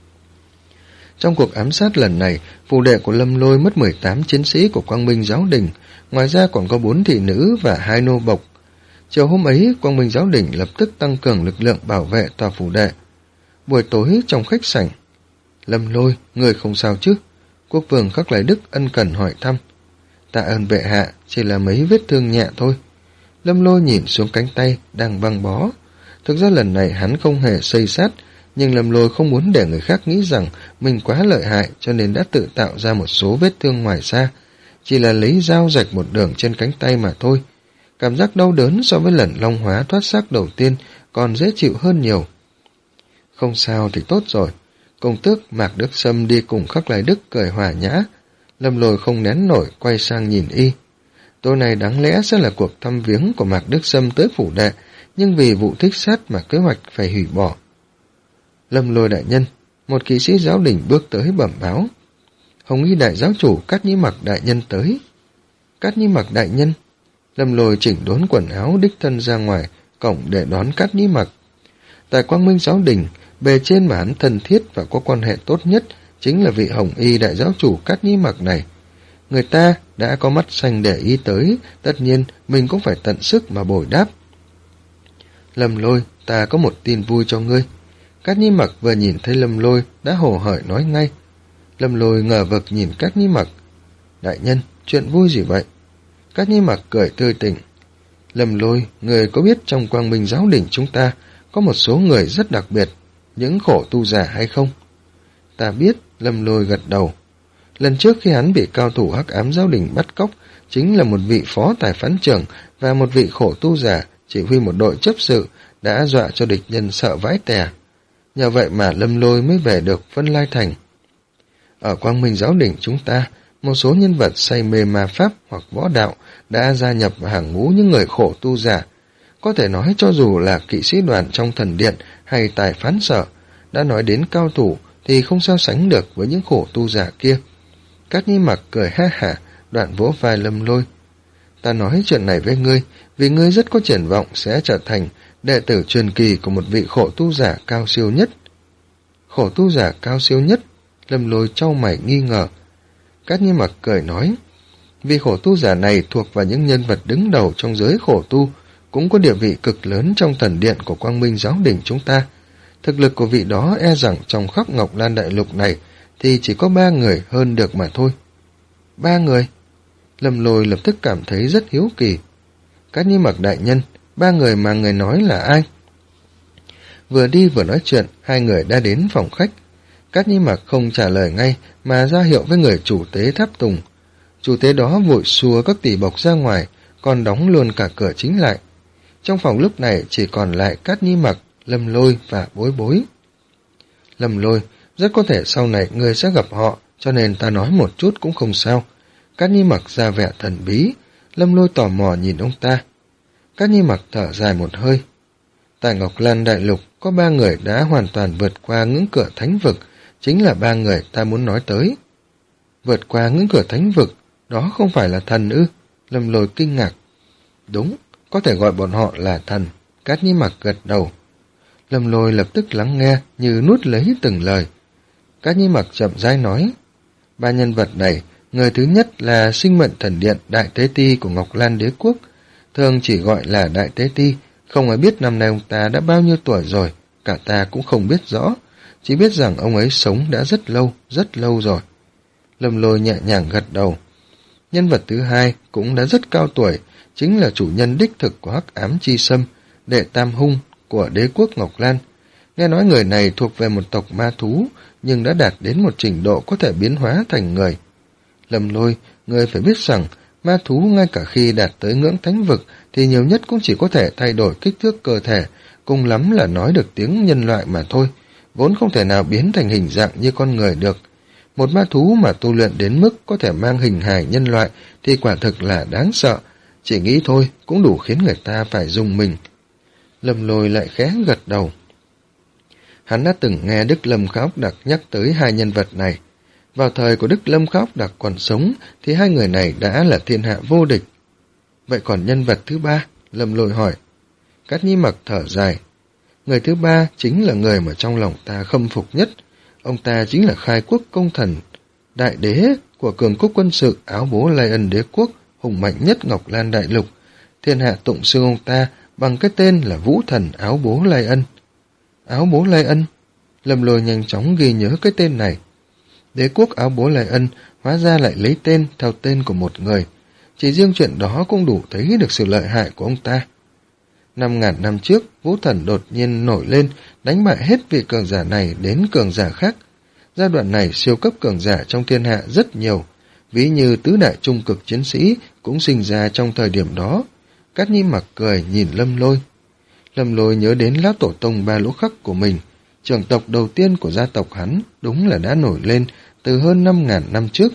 Trong cuộc ám sát lần này, phù đệ của Lâm Lôi mất mười tám chiến sĩ của Quang Minh Giáo Đình, ngoài ra còn có bốn thị nữ và hai nô bộc. Chiều hôm ấy, Quang Minh Giáo Đình lập tức tăng cường lực lượng bảo vệ tòa phù đệ. Buổi tối trong khách sảnh, Lâm Lôi, người không sao chứ? Quốc vương Khắc Lai Đức ân cần hỏi thăm. Tạ ơn bệ hạ, chỉ là mấy vết thương nhẹ thôi. Lâm Lôi nhìn xuống cánh tay đang băng bó. Thực ra lần này hắn không hề xây sát, nhưng Lâm Lôi không muốn để người khác nghĩ rằng mình quá lợi hại, cho nên đã tự tạo ra một số vết thương ngoài da. Chỉ là lấy dao rạch một đường trên cánh tay mà thôi. Cảm giác đau đớn so với lần long hóa thoát xác đầu tiên còn dễ chịu hơn nhiều. Không sao thì tốt rồi. Công tước Mạc Đức Sâm đi cùng Khắc Lai Đức cười hòa nhã. Lâm Lôi không nén nổi, quay sang nhìn y. Tối nay đáng lẽ sẽ là cuộc thăm viếng của Mạc Đức Sâm tới phủ đệ, nhưng vì vụ thích sát mà kế hoạch phải hủy bỏ. Lâm Lôi đại nhân, một kỵ sĩ giáo đình bước tới bẩm báo. Hồng Y đại giáo chủ Cát Nhĩ Mặc đại nhân tới. Cát Nhĩ Mặc đại nhân. Lâm Lôi chỉnh đốn quần áo đích thân ra ngoài cổng để đón Cát Nhĩ Mặc. Tại Quang Minh Giáo Đình, bề trên mà hắn thân thiết và có quan hệ tốt nhất chính là vị Hồng Y đại giáo chủ Cát Nhĩ Mặc này. Người ta đã có mắt xanh để ý tới, tất nhiên mình cũng phải tận sức mà bồi đáp. Lâm Lôi, ta có một tin vui cho ngươi. Cát Nhĩ Mặc vừa nhìn thấy Lâm Lôi đã hồ hởi nói ngay. Lâm Lôi ngờ vực nhìn Cát Nhĩ Mặc. Đại nhân, chuyện vui gì vậy? Cát Nhĩ Mặc cười tươi tỉnh. Lâm Lôi, người có biết trong Quang Minh Giáo Đình chúng ta có một số người rất đặc biệt, những khổ tu giả hay không? Ta biết, Lâm Lôi gật đầu. Lần trước khi hắn bị cao thủ Hắc Ám Giáo Đình bắt cóc, chính là một vị phó tài phán trưởng và một vị khổ tu giả chỉ huy một đội chấp sự đã dọa cho địch nhân sợ vãi tè. Nhờ vậy mà Lâm Lôi mới về được Vân Lai Thành. Ở Quang Minh Giáo Đình chúng ta, một số nhân vật say mê ma pháp hoặc võ đạo đã gia nhập vào hàng ngũ những người khổ tu giả. Có thể nói cho dù là kỵ sĩ đoàn trong thần điện hay tài phán sở, đã nói đến cao thủ thì không so sánh được với những khổ tu giả kia. Cát Nhĩ Mặc cười ha hả, đoạn vỗ vai Lâm Lôi. Ta nói chuyện này với ngươi, vì ngươi rất có triển vọng sẽ trở thành đệ tử truyền kỳ của một vị khổ tu giả cao siêu nhất. Khổ tu giả cao siêu nhất? Lâm Lôi trao mày nghi ngờ. Cát Nhĩ Mặc cười nói, vị khổ tu giả này thuộc vào những nhân vật đứng đầu trong giới khổ tu, cũng có địa vị cực lớn trong thần điện của Quang Minh Giáo Đình chúng ta. Thực lực của vị đó e rằng trong khắp Ngọc Lan Đại Lục này thì chỉ có ba người hơn được mà thôi. Ba người? Lâm Lôi lập tức cảm thấy rất hiếu kỳ. Cát Nhĩ Mặc đại nhân, ba người mà người nói là ai? Vừa đi vừa nói chuyện, hai người đã đến phòng khách. Cát Nhĩ Mặc không trả lời ngay mà ra hiệu với người chủ tế tháp tùng. Chủ tế đó vội xua các tỷ bộc ra ngoài, còn đóng luôn cả cửa chính lại. Trong phòng lúc này chỉ còn lại Cát Nhĩ Mặc, Lâm Lôi và Bối Bối. Lâm Lôi, rất có thể sau này người sẽ gặp họ, cho nên ta nói một chút cũng không sao. Cát Nhĩ Mặc ra vẻ thần bí. Lâm Lôi tò mò nhìn ông ta. Cát Nhĩ Mặc thở dài một hơi. Tại Ngọc Lan Đại Lục có ba người đã hoàn toàn vượt qua ngưỡng cửa thánh vực, chính là ba người ta muốn nói tới. Vượt qua ngưỡng cửa thánh vực, đó không phải là thần ư? Lâm Lôi kinh ngạc. Đúng, có thể gọi bọn họ là thần. Cát Nhĩ Mặc gật đầu. Lâm Lôi lập tức lắng nghe như nuốt lấy từng lời. Cát Nhĩ Mặc chậm rãi nói, ba nhân vật này, người thứ nhất là sinh mệnh thần điện Đại Tế Ti của Ngọc Lan Đế Quốc, thường chỉ gọi là Đại Tế Ti, không ai biết năm nay ông ta đã bao nhiêu tuổi rồi, cả ta cũng không biết rõ, chỉ biết rằng ông ấy sống đã rất lâu, rất lâu rồi. Lâm Lôi nhẹ nhàng gật đầu. Nhân vật thứ hai cũng đã rất cao tuổi, chính là chủ nhân đích thực của Hắc Ám Chi Sâm, đệ tam hung của Đế Quốc Ngọc Lan. Nghe nói người này thuộc về một tộc ma thú, nhưng đã đạt đến một trình độ có thể biến hóa thành người. Lâm Lôi, người phải biết rằng, ma thú ngay cả khi đạt tới ngưỡng thánh vực thì nhiều nhất cũng chỉ có thể thay đổi kích thước cơ thể, cùng lắm là nói được tiếng nhân loại mà thôi, vốn không thể nào biến thành hình dạng như con người được. Một ma thú mà tu luyện đến mức có thể mang hình hài nhân loại thì quả thực là đáng sợ, chỉ nghĩ thôi cũng đủ khiến người ta phải rùng mình. Lâm Lôi lại khẽ gật đầu. Hắn đã từng nghe Đức Lâm Khá Ốc Đặc nhắc tới hai nhân vật này. Vào thời của Đức Lâm Khá Ốc Đặc còn sống thì hai người này đã là thiên hạ vô địch. Vậy còn nhân vật thứ ba? Lâm Lôi hỏi. Cát Nhĩ Mặc thở dài. Người thứ ba chính là người mà trong lòng ta khâm phục nhất. Ông ta chính là khai quốc công thần, đại đế của cường quốc quân sự Áo Bố Lai Ân Đế Quốc, hùng mạnh nhất Ngọc Lan Đại Lục. Thiên hạ tụng xưng ông ta bằng cái tên là Vũ Thần Áo Bố Lai Ân. Áo Bố Lai Ân? Lâm Lôi nhanh chóng ghi nhớ cái tên này. Đế quốc Áo Bố Lai Ân hóa ra lại lấy tên theo tên của một người. Chỉ riêng chuyện đó cũng đủ thấy được sự lợi hại của ông ta. Năm ngàn năm trước, Vũ Thần đột nhiên nổi lên, đánh bại hết vị cường giả này đến cường giả khác. Giai đoạn này siêu cấp cường giả trong thiên hạ rất nhiều, ví như tứ đại trung cực chiến sĩ cũng sinh ra trong thời điểm đó. Cát Nhĩ Mặc cười nhìn Lâm Lôi. Lâm Lôi nhớ đến lão tổ tông Ba Lỗ Khắc của mình, trưởng tộc đầu tiên của gia tộc hắn đúng là đã nổi lên từ hơn năm ngàn năm trước.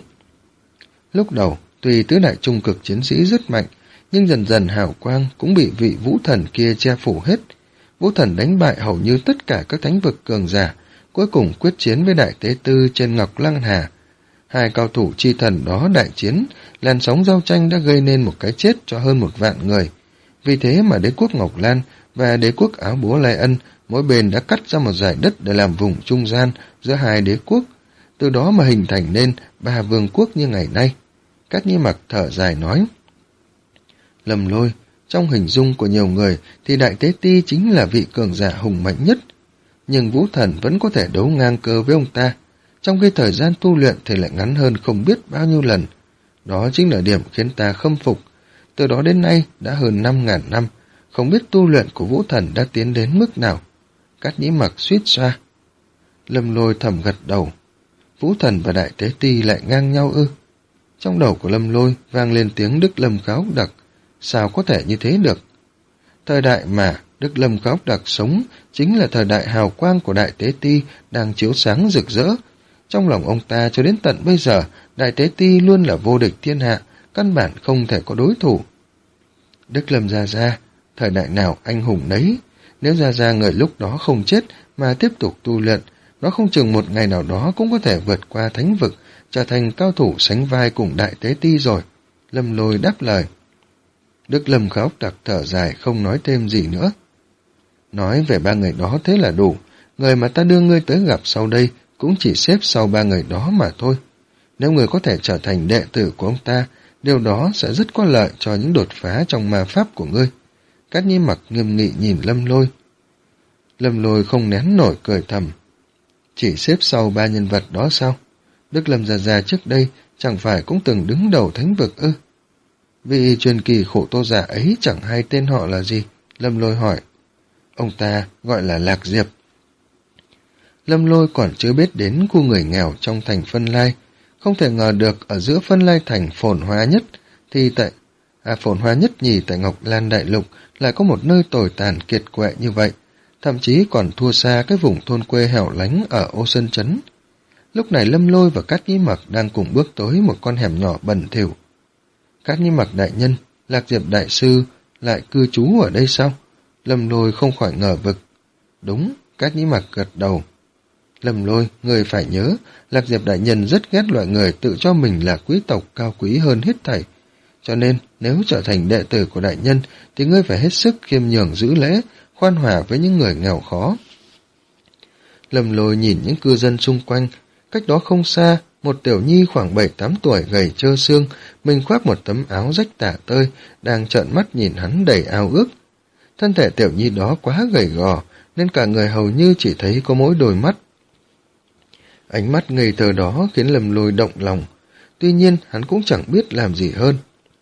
Lúc đầu, tuy tứ đại trung cực chiến sĩ rất mạnh, nhưng dần dần hào quang cũng bị vị Vũ Thần kia che phủ hết. Vũ Thần đánh bại hầu như tất cả các thánh vực cường giả, cuối cùng quyết chiến với Đại Tế Tư trên Ngọc Lăng Hà. Hai cao thủ chi thần đó đại chiến, làn sóng giao tranh đã gây nên một cái chết cho hơn một vạn người. Vì thế mà Đế quốc Ngọc Lan và Đế quốc Áo Bố Lai Ân mỗi bên đã cắt ra một dải đất để làm vùng trung gian giữa hai đế quốc, từ đó mà hình thành nên ba vương quốc như ngày nay. Cát Nhĩ Mặc thở dài nói. Lâm Lôi, trong hình dung của nhiều người thì Đại Tế Ti chính là vị cường giả hùng mạnh nhất, nhưng Vũ Thần vẫn có thể đấu ngang cơ với ông ta, trong khi thời gian tu luyện thì lại ngắn hơn không biết bao nhiêu lần. Đó chính là điểm khiến ta khâm phục. Từ đó đến nay đã hơn năm ngàn năm, không biết tu luyện của Vũ Thần đã tiến đến mức nào. Cát Nhĩ Mặc suýt xoa. Lâm Lôi thầm gật đầu. Vũ Thần và Đại Tế Ti lại ngang nhau ư? Trong đầu của Lâm Lôi vang lên tiếng Đức Lâm Khá Ốc Đặc. Sao có thể như thế được? Thời đại mà Đức Lâm Khá Ốc Đặc sống chính là thời đại hào quang của Đại Tế Ti đang chiếu sáng rực rỡ. Trong lòng ông ta cho đến tận bây giờ, Đại Tế Ti luôn là vô địch thiên hạ, căn bản không thể có đối thủ. Đức Lâm Gia Gia, thời đại nào anh hùng nấy. Nếu Gia Gia người lúc đó không chết mà tiếp tục tu luyện, nó không chừng một ngày nào đó cũng có thể vượt qua thánh vực, trở thành cao thủ sánh vai cùng Đại Tế Ti rồi. Lâm Lôi đáp lời. Đức Lâm Khá Ốc Đặc thở dài không nói thêm gì nữa. Nói về ba người đó thế là đủ, người mà ta đưa ngươi tới gặp sau đây cũng chỉ xếp sau ba người đó mà thôi. Nếu người có thể trở thành đệ tử của ông ta, điều đó sẽ rất có lợi cho những đột phá trong ma pháp của ngươi. Cát Nhĩ Mặc nghiêm nghị nhìn Lâm Lôi. Lâm Lôi không nén nổi cười thầm. Chỉ xếp sau ba nhân vật đó sao? Đức Lâm Gia Gia trước đây chẳng phải cũng từng đứng đầu thánh vực ư? Vị truyền kỳ khổ tô giả ấy chẳng hay tên họ là gì? Lâm Lôi hỏi. Ông ta gọi là Lạc Diệp. Lâm Lôi còn chưa biết đến khu người nghèo trong thành Phân Lai. Không thể ngờ được ở giữa Phân Lai thành phồn hoa nhất thì tại à, phồn hoa nhất nhì tại Ngọc Lan Đại Lục lại có một nơi tồi tàn kiệt quệ như vậy, thậm chí còn thua xa cái vùng thôn quê hẻo lánh ở Ô Sơn Trấn. Lúc này Lâm Lôi và Cát Nhĩ Mặc đang cùng bước tới một con hẻm nhỏ bẩn thỉu. Cát Nhĩ Mặc đại nhân, Lạc Diệp đại sư lại cư trú ở đây sao? Lâm Lôi không khỏi ngờ vực. Đúng, Cát Nhĩ Mặc gật đầu. Lâm Lôi, người phải nhớ, Lạc Diệp đại nhân rất ghét loại người tự cho mình là quý tộc cao quý hơn hết thảy. Cho nên, nếu trở thành đệ tử của đại nhân, thì ngươi phải hết sức khiêm nhường giữ lễ, khoan hòa với những người nghèo khó. Lâm Lôi nhìn những cư dân xung quanh, cách đó không xa, một tiểu nhi khoảng bảy tám tuổi gầy trơ xương, mình khoác một tấm áo rách tả tơi, đang trợn mắt nhìn hắn đầy ao ước. Thân thể tiểu nhi đó quá gầy gò, nên cả người hầu như chỉ thấy có mỗi đôi mắt. Ánh mắt ngây thơ đó khiến Lâm Lôi động lòng, tuy nhiên hắn cũng chẳng biết làm gì hơn.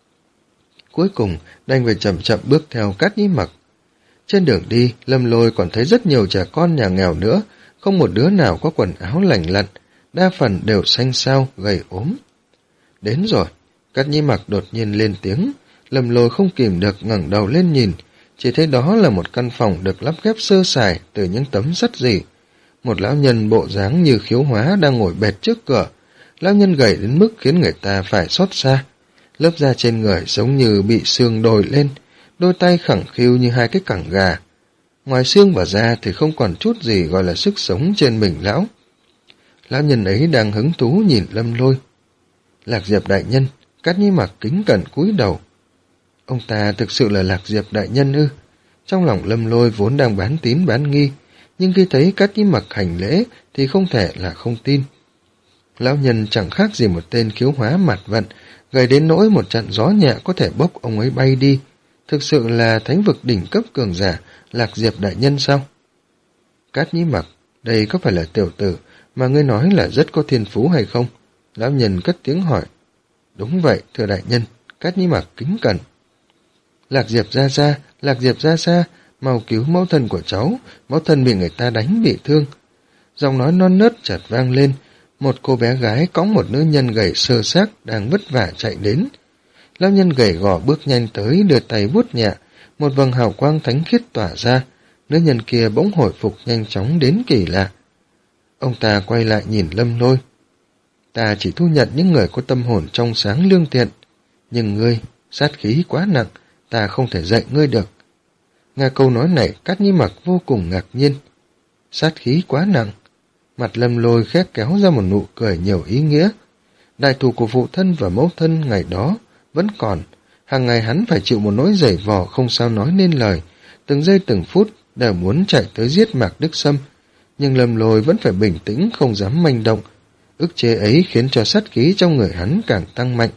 Cuối cùng, đành phải chậm chậm bước theo Cát Nhĩ Mặc. Trên đường đi, Lâm Lôi còn thấy rất nhiều trẻ con nhà nghèo nữa, không một đứa nào có quần áo lành lặn, đa phần đều xanh xao, gầy ốm. Đến rồi, Cát Nhĩ Mặc đột nhiên lên tiếng, Lâm Lôi không kìm được ngẩng đầu lên nhìn, chỉ thấy đó là một căn phòng được lắp ghép sơ sài từ những tấm sắt rỉ. Một lão nhân bộ dáng như khiếu hóa đang ngồi bệt trước cửa, lão nhân gầy đến mức khiến người ta phải xót xa. Lớp da trên người giống như bị xương đồi lên, đôi tay khẳng khiu như hai cái cẳng gà. Ngoài xương và da thì không còn chút gì gọi là sức sống trên mình lão. Lão nhân ấy đang hứng thú nhìn Lâm Lôi. Lạc Diệp đại nhân, Cát Nhĩ Mặc kính cẩn cúi đầu. Ông ta thực sự là Lạc Diệp đại nhân ư? Trong lòng Lâm Lôi vốn đang bán tín bán nghi, nhưng khi thấy Cát Nhĩ Mặc hành lễ thì không thể là không tin. Lão nhân chẳng khác gì một tên khiếu hóa mặt vận, gầy đến nỗi một trận gió nhẹ có thể bốc ông ấy bay đi. Thực sự là thánh vực đỉnh cấp cường giả, Lạc Diệp đại nhân sao? Cát Nhĩ Mặc, đây có phải là tiểu tử mà ngươi nói là rất có thiên phú hay không? Lão nhân cất tiếng hỏi. Đúng vậy, thưa đại nhân, Cát Nhĩ Mặc kính cẩn. Lạc Diệp ra ra, Lạc Diệp ra xa, mau cứu mẫu thân của cháu, mẫu thân bị người ta đánh bị thương. Giọng nói non nớt chợt vang lên, một cô bé gái cõng một nữ nhân gầy sơ xác đang vất vả chạy đến. Lão nhân gầy gò bước nhanh tới, đưa tay vuốt nhẹ, một vầng hào quang thánh khiết tỏa ra, nữ nhân kia bỗng hồi phục nhanh chóng đến kỳ lạ. Ông ta quay lại nhìn Lâm Lôi. Ta chỉ thu nhận những người có tâm hồn trong sáng lương thiện, nhưng ngươi, sát khí quá nặng, ta không thể dạy ngươi được. Nghe câu nói này, Cát Nhĩ Mặc vô cùng ngạc nhiên. Sát khí quá nặng. Mặt Lâm Lôi khẽ kéo ra một nụ cười nhiều ý nghĩa. Đại thù của phụ thân và mẫu thân ngày đó vẫn còn. Hàng ngày hắn phải chịu một nỗi giày vò không sao nói nên lời. Từng giây từng phút đều muốn chạy tới giết Mạc Đức Sâm. Nhưng Lâm Lôi vẫn phải bình tĩnh, không dám manh động. Ức chế ấy khiến cho sát khí trong người hắn càng tăng mạnh.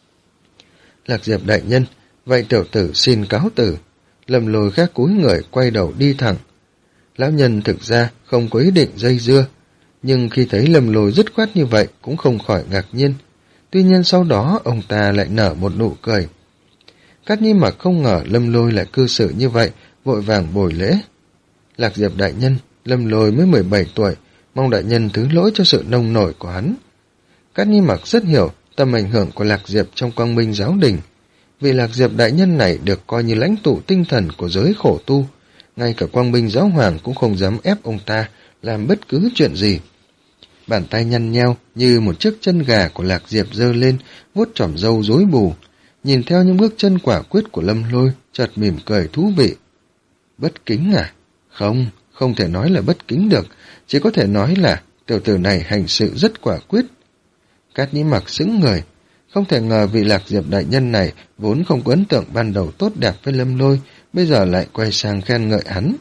Lạc Diệp đại nhân, vậy tiểu tử xin cáo từ. Lâm Lôi khẽ cúi người quay đầu đi thẳng. Lão nhân thực ra không có ý định dây dưa, nhưng khi thấy Lâm Lôi dứt khoát như vậy cũng không khỏi ngạc nhiên. Tuy nhiên sau đó ông ta lại nở một nụ cười. Cát Nhĩ Mặc không ngờ Lâm Lôi lại cư xử như vậy, vội vàng bồi lễ. Lạc Diệp đại nhân, Lâm Lôi mới mười bảy tuổi, mong đại nhân thứ lỗi cho sự nông nổi của hắn. Cát Nhĩ Mặc rất hiểu tầm ảnh hưởng của Lạc Diệp trong Quang Minh giáo đình. Vì Lạc Diệp đại nhân này được coi như lãnh tụ tinh thần của giới khổ tu, ngay cả Quang Minh giáo hoàng cũng không dám ép ông ta làm bất cứ chuyện gì. Bàn tay nhăn nheo như một chiếc chân gà của Lạc Diệp giơ lên, vuốt trỏm râu rối bù, nhìn theo những bước chân quả quyết của Lâm Lôi, chợt mỉm cười thú vị. Bất kính à? Không, không thể nói là bất kính được, chỉ có thể nói là tiểu tử này hành sự rất quả quyết. Cát Nhĩ Mặc sững người, không thể ngờ vị Lạc Diệp đại nhân này vốn không có ấn tượng ban đầu tốt đẹp với Lâm Lôi, bây giờ lại quay sang khen ngợi hắn.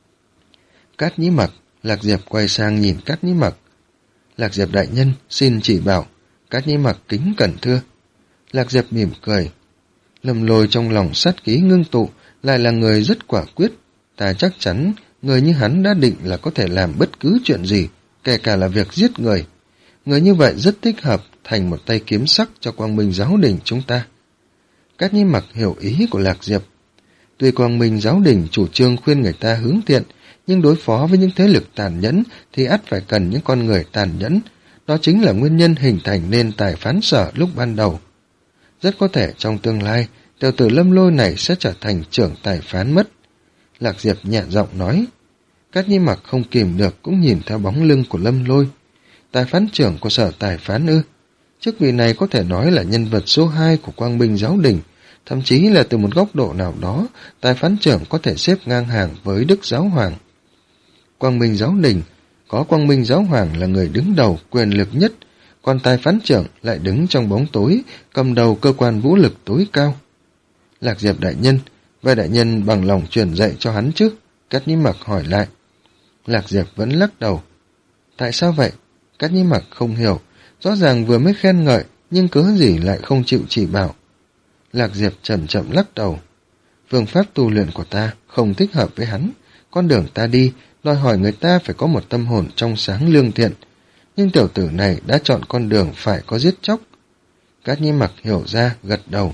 Cát Nhĩ Mặc, Lạc Diệp quay sang nhìn Cát Nhĩ Mặc. Lạc Diệp đại nhân, xin chỉ bảo. Cát Nhĩ Mặc kính cẩn thưa. Lạc Diệp mỉm cười. Lâm Lôi trong lòng sát khí ngưng tụ, lại là người rất quả quyết. Ta chắc chắn người như hắn đã định là có thể làm bất cứ chuyện gì, kể cả là việc giết người. Người như vậy rất thích hợp thành một tay kiếm sắc cho Quang Minh giáo đình chúng ta. Cát Nhĩ Mặc hiểu ý của Lạc Diệp. Tuy Quang Minh giáo đình chủ trương khuyên người ta hướng thiện, nhưng đối phó với những thế lực tàn nhẫn thì ắt phải cần những con người tàn nhẫn. Đó chính là nguyên nhân hình thành nên tài phán sở lúc ban đầu. Rất có thể trong tương lai, tiểu tử Lâm Lôi này sẽ trở thành trưởng tài phán mất. Lạc Diệp nhẹ giọng nói. Cát Nhĩ Mặc không kìm được cũng nhìn theo bóng lưng của Lâm Lôi. Tài phán trưởng của sở tài phán ư? Chức vị này có thể nói là nhân vật số hai của Quang Minh giáo đình, Thậm chí là từ một góc độ nào đó, tài phán trưởng có thể xếp ngang hàng với Đức Giáo Hoàng. Quang Minh Giáo Đình, có Quang Minh Giáo Hoàng là người đứng đầu, quyền lực nhất, còn tài phán trưởng lại đứng trong bóng tối, cầm đầu cơ quan vũ lực tối cao. Lạc Diệp đại nhân, vậy đại nhân bằng lòng truyền dạy cho hắn chứ? Cát Nhĩ Mặc hỏi lại. Lạc Diệp vẫn lắc đầu. Tại sao vậy? Cát Nhĩ Mặc không hiểu, rõ ràng vừa mới khen ngợi, nhưng cớ gì lại không chịu chỉ bảo. Lạc Diệp chậm chậm lắc đầu. Phương pháp tu luyện của ta không thích hợp với hắn, con đường ta đi, đòi hỏi người ta phải có một tâm hồn trong sáng lương thiện, nhưng tiểu tử này đã chọn con đường phải có giết chóc. Cát Nhĩ Mặc hiểu ra, gật đầu.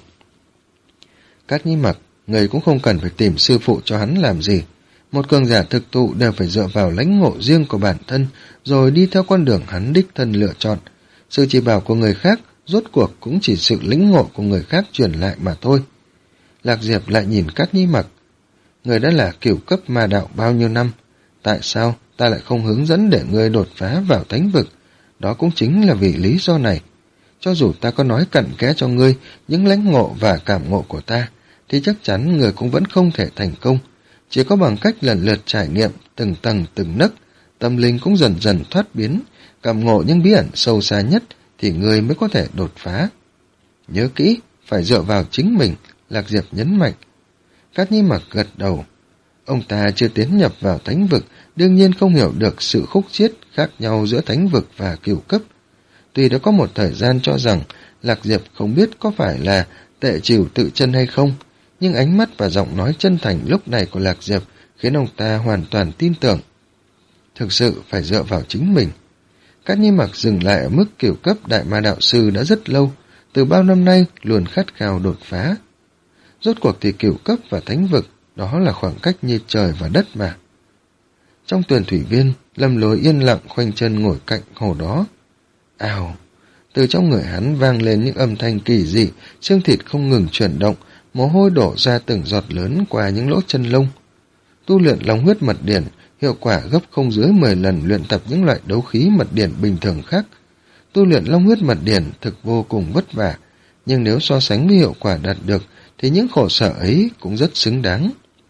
Cát Nhĩ Mặc, người cũng không cần phải tìm sư phụ cho hắn làm gì. Một cường giả thực thụ đều phải dựa vào lãnh ngộ riêng của bản thân, rồi đi theo con đường hắn đích thân lựa chọn. Sự chỉ bảo của người khác, rốt cuộc cũng chỉ sự lĩnh ngộ của người khác truyền lại mà thôi. Lạc Diệp lại nhìn Cát Nhĩ Mặc. Người đã là cửu cấp ma đạo bao nhiêu năm, tại sao ta lại không hướng dẫn để ngươi đột phá vào thánh vực? Đó cũng chính là vì lý do này. Cho dù ta có nói cặn kẽ cho ngươi những lãnh ngộ và cảm ngộ của ta, thì chắc chắn người cũng vẫn không thể thành công. Chỉ có bằng cách lần lượt trải nghiệm từng tầng từng nấc, tâm linh cũng dần dần thoát biến, cảm ngộ những bí ẩn sâu xa nhất, thì người mới có thể đột phá. Nhớ kỹ, phải dựa vào chính mình, Lạc Diệp nhấn mạnh. Cát Nhĩ Mặc gật đầu. Ông ta chưa tiến nhập vào thánh vực, đương nhiên không hiểu được sự khúc chiết khác nhau giữa thánh vực và cửu cấp. Tuy đã có một thời gian cho rằng Lạc Diệp không biết có phải là tệ chịu tự chân hay không, nhưng ánh mắt và giọng nói chân thành lúc này của Lạc Diệp khiến ông ta hoàn toàn tin tưởng. Thực sự phải dựa vào chính mình. Cát Nhĩ Mặc dừng lại ở mức cửu cấp đại ma đạo sư đã rất lâu, từ bao năm nay luôn khát khao đột phá. Rốt cuộc thì cửu cấp và thánh vực, đó là khoảng cách như trời và đất mà. Trong tuyền thủy viên, Lâm Lôi yên lặng khoanh chân ngồi cạnh hồ đó. Ào! Từ trong người hắn vang lên những âm thanh kỳ dị, xương thịt không ngừng chuyển động, mồ hôi đổ ra từng giọt lớn qua những lỗ chân lông. Tu luyện long huyết mật điển, hiệu quả gấp không dưới mười lần luyện tập những loại đấu khí mật điển bình thường khác. Tu luyện long huyết mật điển thực vô cùng vất vả, nhưng nếu so sánh với hiệu quả đạt được, thì những khổ sở ấy cũng rất xứng đáng.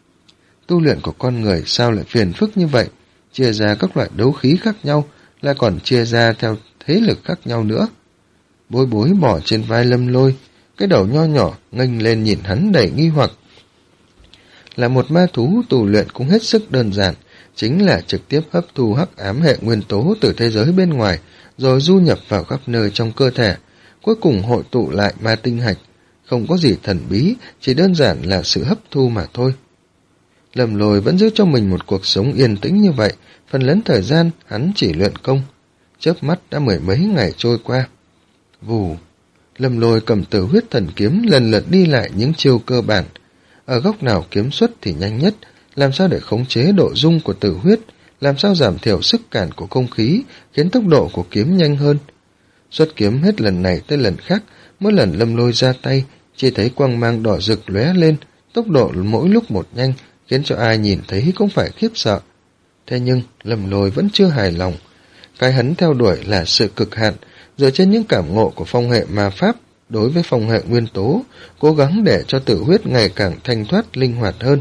Tu luyện của con người sao lại phiền phức như vậy, chia ra các loại đấu khí khác nhau, lại còn chia ra theo thế lực khác nhau nữa. Bối Bối bỏ trên vai Lâm Lôi, cái đầu nho nhỏ nghênh lên nhìn hắn đầy nghi hoặc. Là một ma thú, tu luyện cũng hết sức đơn giản, chính là trực tiếp hấp thu hắc ám hệ nguyên tố từ thế giới bên ngoài, rồi du nhập vào khắp nơi trong cơ thể, cuối cùng hội tụ lại ma tinh hạch. Không có gì thần bí, chỉ đơn giản là sự hấp thu mà thôi. Lâm Lôi vẫn giữ cho mình một cuộc sống yên tĩnh như vậy, phần lớn thời gian hắn chỉ luyện công. Chớp mắt đã mười mấy ngày trôi qua. Vù! Lâm Lôi cầm Tử Huyết Thần Kiếm lần lượt đi lại những chiêu cơ bản. Ở góc nào kiếm xuất thì nhanh nhất, làm sao để khống chế độ dung của tử huyết, làm sao giảm thiểu sức cản của không khí, khiến tốc độ của kiếm nhanh hơn. Xuất kiếm hết lần này tới lần khác, mỗi lần Lâm Lôi ra tay, chỉ thấy quang mang đỏ rực lóe lên, tốc độ mỗi lúc một nhanh, khiến cho ai nhìn thấy cũng phải khiếp sợ. Thế nhưng Lâm Lôi vẫn chưa hài lòng. Cái hắn theo đuổi là sự cực hạn, dựa trên những cảm ngộ của phong hệ ma pháp đối với phong hệ nguyên tố, cố gắng để cho tử huyết ngày càng thanh thoát linh hoạt hơn.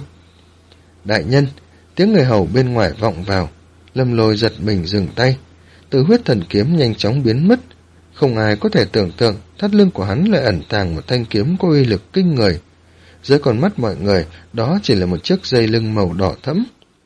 Đại nhân, tiếng người hầu bên ngoài vọng vào. Lâm Lôi giật mình dừng tay. Tử Huyết Thần Kiếm nhanh chóng biến mất. Không ai có thể tưởng tượng thắt lưng của hắn lại ẩn tàng một thanh kiếm có uy lực kinh người. Dưới con mắt mọi người, đó chỉ là một chiếc dây lưng màu đỏ thẫm.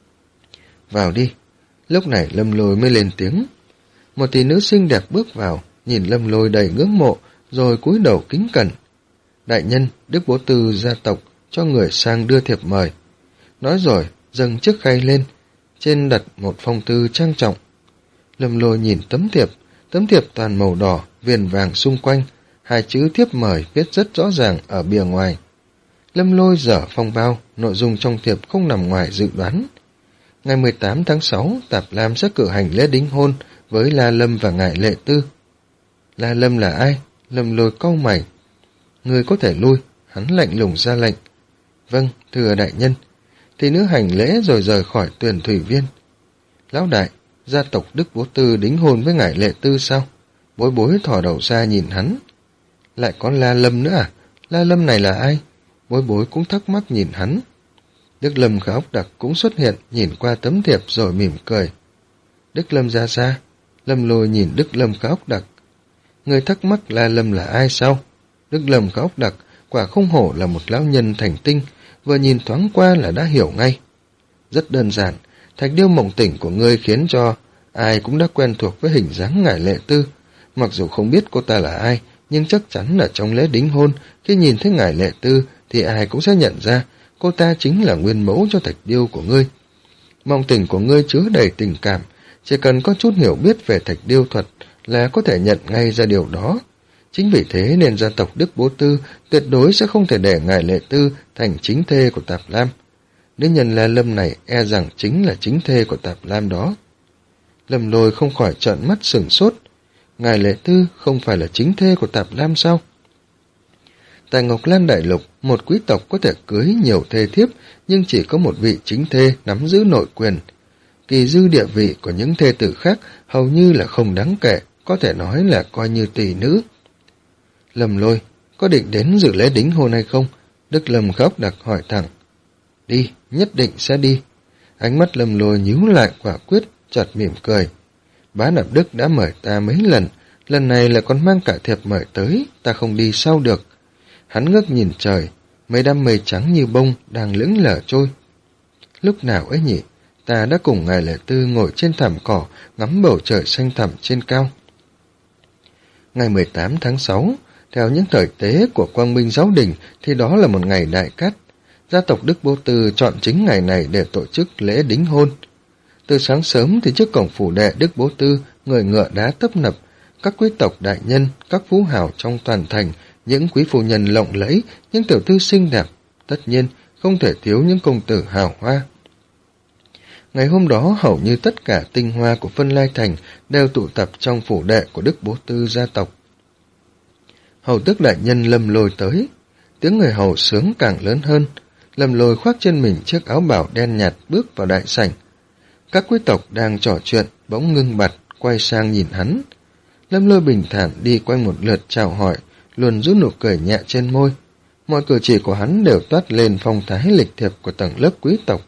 Vào đi. Lúc này Lâm Lôi mới lên tiếng. Một tỷ nữ xinh đẹp bước vào, nhìn Lâm Lôi đầy ngưỡng mộ, rồi cúi đầu kính cẩn. Đại nhân, Đức Bố Tư gia tộc cho người sang đưa thiệp mời. Nói rồi, dâng chiếc khay lên, trên đặt một phong thư trang trọng. Lâm Lôi nhìn tấm thiệp, tấm thiệp toàn màu đỏ, viền vàng xung quanh, hai chữ thiếp mời viết rất rõ ràng ở bìa ngoài. Lâm Lôi dở phong bao, nội dung trong thiệp không nằm ngoài dự đoán. Ngày mười tám tháng sáu, Tạp Lam sẽ cử hành lễ đính hôn với La Lâm và Ngải Lệ Tư. La Lâm là ai? Lâm Lôi cau mày. Người có thể lui, hắn lạnh lùng ra lệnh. Vâng, thưa đại nhân. Thì nữ hành lễ rồi rời khỏi Tuyền Thủy Viên. Lão đại, gia tộc Đức Bố Tư đính hôn với Ngải Lệ Tư sao? Bối Bối thò đầu ra nhìn hắn. Lại có La Lâm nữa à? La Lâm này là ai? Bối bối cũng thắc mắc nhìn hắn. Đức Lâm Khả Ốc Đặc cũng xuất hiện, nhìn qua tấm thiệp rồi mỉm cười. Đức Lâm ra xa. Lâm Lôi nhìn Đức Lâm Khả Ốc Đặc. Người thắc mắc La Lâm là ai sao? Đức Lâm Khả Ốc Đặc quả không hổ là một lão nhân thành tinh, vừa nhìn thoáng qua là đã hiểu ngay. Rất đơn giản, thạch điêu mộng tỉnh của ngươi khiến cho ai cũng đã quen thuộc với hình dáng Ngải Lệ Tư. Mặc dù không biết cô ta là ai, nhưng chắc chắn là trong lễ đính hôn, khi nhìn thấy Ngải Lệ Tư thì ai cũng sẽ nhận ra cô ta chính là nguyên mẫu cho thạch điêu của ngươi. Mộng tỉnh của ngươi chứa đầy tình cảm, chỉ cần có chút hiểu biết về thạch điêu thuật là có thể nhận ngay ra điều đó. Chính vì thế nên gia tộc Đức Bố Tư tuyệt đối sẽ không thể để Ngải Lệ Tư thành chính thê của Tạp Lam. Nữ nhân La Lâm này e rằng chính là chính thê của Tạp Lam đó. Lâm Lôi không khỏi trợn mắt sửng sốt. Ngải Lệ Tư không phải là chính thê của Tạp Lam sao? Tại Ngọc Lan Đại Lục, một quý tộc có thể cưới nhiều thê thiếp, nhưng chỉ có một vị chính thê nắm giữ nội quyền. Kỳ dư địa vị của những thê tử khác hầu như là không đáng kể, có thể nói là coi như tỷ nữ. Lâm Lôi, có định đến dự lễ đính hôn hay không? Đức Lâm Khả Ốc Đặc hỏi thẳng. Đi, nhất định sẽ đi. Ánh mắt Lâm Lôi nhíu lại quả quyết, chợt mỉm cười. Bá Nạp Đức đã mời ta mấy lần, lần này là còn mang cả thiệp mời tới, ta không đi sao được. Hắn ngước nhìn trời, mấy đám mây trắng như bông đang lững lờ trôi. Lúc nào ấy nhỉ, ta đã cùng Ngải Lệ Tư ngồi trên thảm cỏ, ngắm bầu trời xanh thẳm trên cao. Ngày mười tám tháng sáu, theo những thời tế của Quang Minh Giáo Đình thì đó là một ngày đại cát. Gia tộc Đức Bố Tư chọn chính ngày này để tổ chức lễ đính hôn. Từ sáng sớm thì trước cổng phủ đệ Đức Bố Tư, người ngựa đá tấp nập, các quý tộc đại nhân, các phú hào trong toàn thành, những quý phu nhân lộng lẫy, những tiểu thư xinh đẹp, tất nhiên không thể thiếu những công tử hào hoa. Ngày hôm đó hầu như tất cả tinh hoa của Phân Lai Thành đều tụ tập trong phủ đệ của Đức Bố Tư gia tộc. Hầu tước đại nhân Lâm Lôi tới, tiếng người hầu sướng càng lớn hơn. Lâm Lôi khoác trên mình chiếc áo bào đen nhạt bước vào đại sảnh. Các quý tộc đang trò chuyện bỗng ngưng bặt, quay sang nhìn hắn. Lâm Lôi bình thản đi quanh một lượt chào hỏi, luôn giữ nụ cười nhẹ trên môi. Mọi cử chỉ của hắn đều toát lên phong thái lịch thiệp của tầng lớp quý tộc.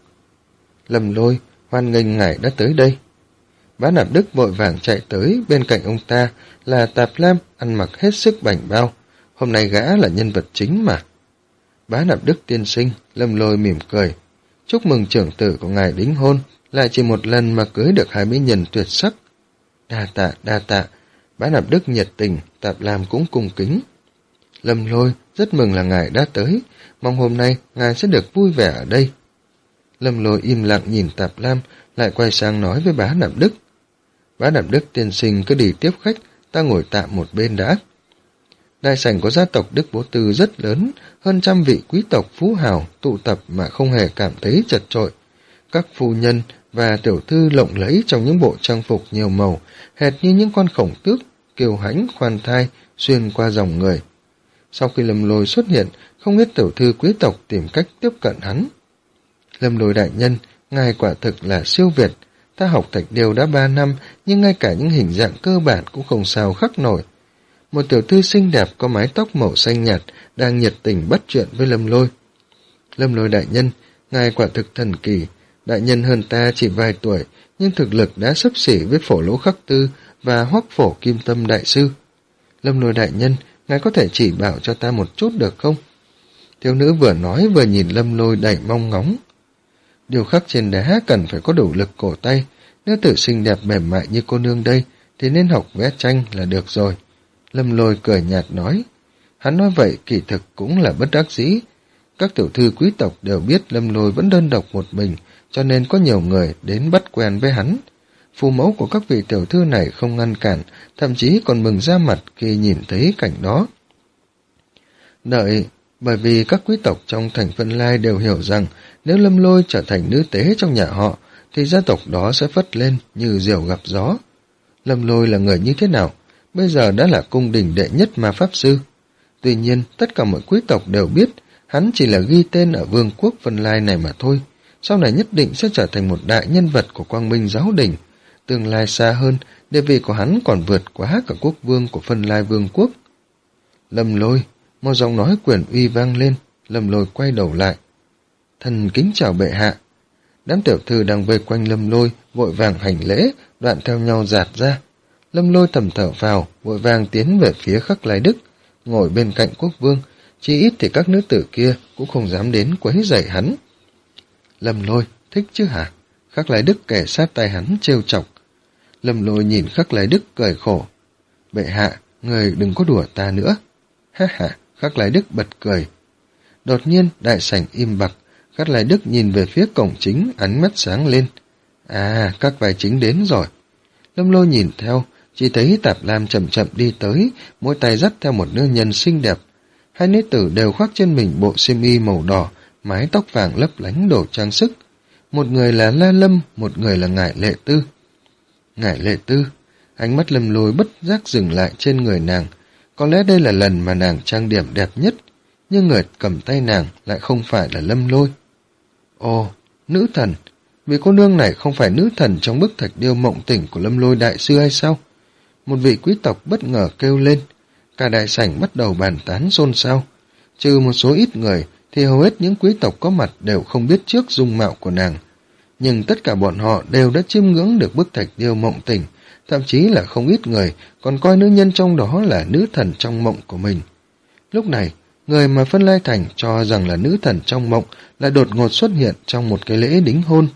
Lâm Lôi, hoan nghênh ngài đã tới đây. Bá Nạp Đức vội vàng chạy tới, bên cạnh ông ta là Tạp Lam ăn mặc hết sức bảnh bao. Hôm nay gã là nhân vật chính mà. Bá Nạp Đức tiên sinh, Lâm Lôi mỉm cười. Chúc mừng trưởng tử của ngài đính hôn, lại chỉ một lần mà cưới được hai mỹ nhân tuyệt sắc. Đa tạ, đa tạ. Bá Nạp Đức nhiệt tình, Tạp Lam cũng cung kính. Lâm Lôi, rất mừng là ngài đã tới, mong hôm nay ngài sẽ được vui vẻ ở đây. Lâm Lôi im lặng nhìn Tạp Lam, lại quay sang nói với Bá Nạp Đức. Bá Nạp Đức tiên sinh cứ đi tiếp khách, ta ngồi tạm một bên đã. Đại sảnh của gia tộc Đức Bố Tư rất lớn, hơn trăm vị quý tộc phú hào tụ tập mà không hề cảm thấy chật chội. Các phu nhân và tiểu thư lộng lẫy trong những bộ trang phục nhiều màu, hệt như những con khổng tước, kiêu hãnh khoan thai xuyên qua dòng người. Sau khi Lâm Lôi xuất hiện, không ít tiểu thư quý tộc tìm cách tiếp cận hắn. Lâm Lôi đại nhân, ngài quả thực là siêu việt. Ta học thạch điêu đã ba năm, nhưng ngay cả những hình dạng cơ bản cũng không sao khắc nổi. Một tiểu thư xinh đẹp có mái tóc màu xanh nhạt đang nhiệt tình bắt chuyện với Lâm Lôi. Lâm Lôi đại nhân, ngài quả thực thần kỳ. Đại nhân hơn ta chỉ vài tuổi, nhưng thực lực đã xấp xỉ với Phổ Lỗ Khắc Tư và Hoắc Phổ Kim Tâm đại sư. Lâm Lôi đại nhân, ngài có thể chỉ bảo cho ta một chút được không? Thiếu nữ vừa nói vừa nhìn Lâm Lôi đầy mong ngóng. Điều khắc trên đá cần phải có đủ lực cổ tay. Nếu tử xinh đẹp mềm mại như cô nương đây thì nên học vẽ tranh là được rồi. Lâm Lôi cười nhạt nói. Hắn nói vậy kỳ thực cũng là bất đắc dĩ. Các tiểu thư quý tộc đều biết Lâm Lôi vẫn đơn độc một mình, cho nên có nhiều người đến bắt quen với hắn. Phu mẫu của các vị tiểu thư này không ngăn cản, thậm chí còn mừng ra mặt khi nhìn thấy cảnh đó. Đợi, bởi vì các quý tộc trong thành Phân Lai đều hiểu rằng nếu Lâm Lôi trở thành nữ tế trong nhà họ, thì gia tộc đó sẽ phất lên như diều gặp gió. Lâm Lôi là người như thế nào? Bây giờ đã là cung đình đệ nhất ma pháp sư. Tuy nhiên, tất cả mọi quý tộc đều biết hắn chỉ là ghi tên ở vương quốc Phân Lai này mà thôi. Sau này nhất định sẽ trở thành một đại nhân vật của Quang Minh Giáo Đình. Tương lai xa hơn, địa vị của hắn còn vượt quá cả quốc vương của Phân Lai Vương quốc. Lâm Lôi, một giọng nói quyền uy vang lên, Lâm Lôi quay đầu lại. Thần kính chào bệ hạ. Đám tiểu thư đang vây quanh Lâm Lôi, vội vàng hành lễ, đoạn theo nhau dạt ra. Lâm Lôi thầm thở vào, vội vàng tiến về phía Khắc Lai Đức, ngồi bên cạnh quốc vương, chỉ ít thì các nữ tử kia cũng không dám đến quấy rầy hắn. Lâm Lôi, thích chứ hả? Khắc Lai Đức kề sát tay hắn trêu chọc. Lâm Lôi nhìn Khắc Lai Đức cười khổ. Bệ hạ, người đừng có đùa ta nữa. Ha ha, Khắc Lai Đức bật cười. Đột nhiên đại sảnh im bặt, Khắc Lai Đức nhìn về phía cổng chính, ánh mắt sáng lên. À, các vai chính đến rồi. Lâm Lôi nhìn theo, chỉ thấy Tạp Lam chậm chậm đi tới, mỗi tay dắt theo một nữ nhân xinh đẹp. Hai nữ tử đều khoác trên mình bộ xiêm y màu đỏ, mái tóc vàng lấp lánh đồ trang sức. Một người là La Lâm, một người là Ngải Lệ Tư. Ngải Lệ Tư, ánh mắt Lâm Lôi bất giác dừng lại trên người nàng. Có lẽ đây là lần mà nàng trang điểm đẹp nhất, nhưng người cầm tay nàng lại không phải là Lâm Lôi. Ồ, nữ thần, vị cô nương này không phải nữ thần trong bức thạch điêu mộng tỉnh của Lâm Lôi đại sư hay sao? Một vị quý tộc bất ngờ kêu lên. Cả đại sảnh bắt đầu bàn tán xôn xao. Trừ một số ít người thì hầu hết những quý tộc có mặt đều không biết trước dung mạo của nàng. Nhưng tất cả bọn họ đều đã chiêm ngưỡng được bức thạch điêu mộng tỉnh, thậm chí là không ít người còn coi nữ nhân trong đó là nữ thần trong mộng của mình. Lúc này, người mà Phân Lai Thành cho rằng là nữ thần trong mộng lại đột ngột xuất hiện trong một cái lễ đính hôn.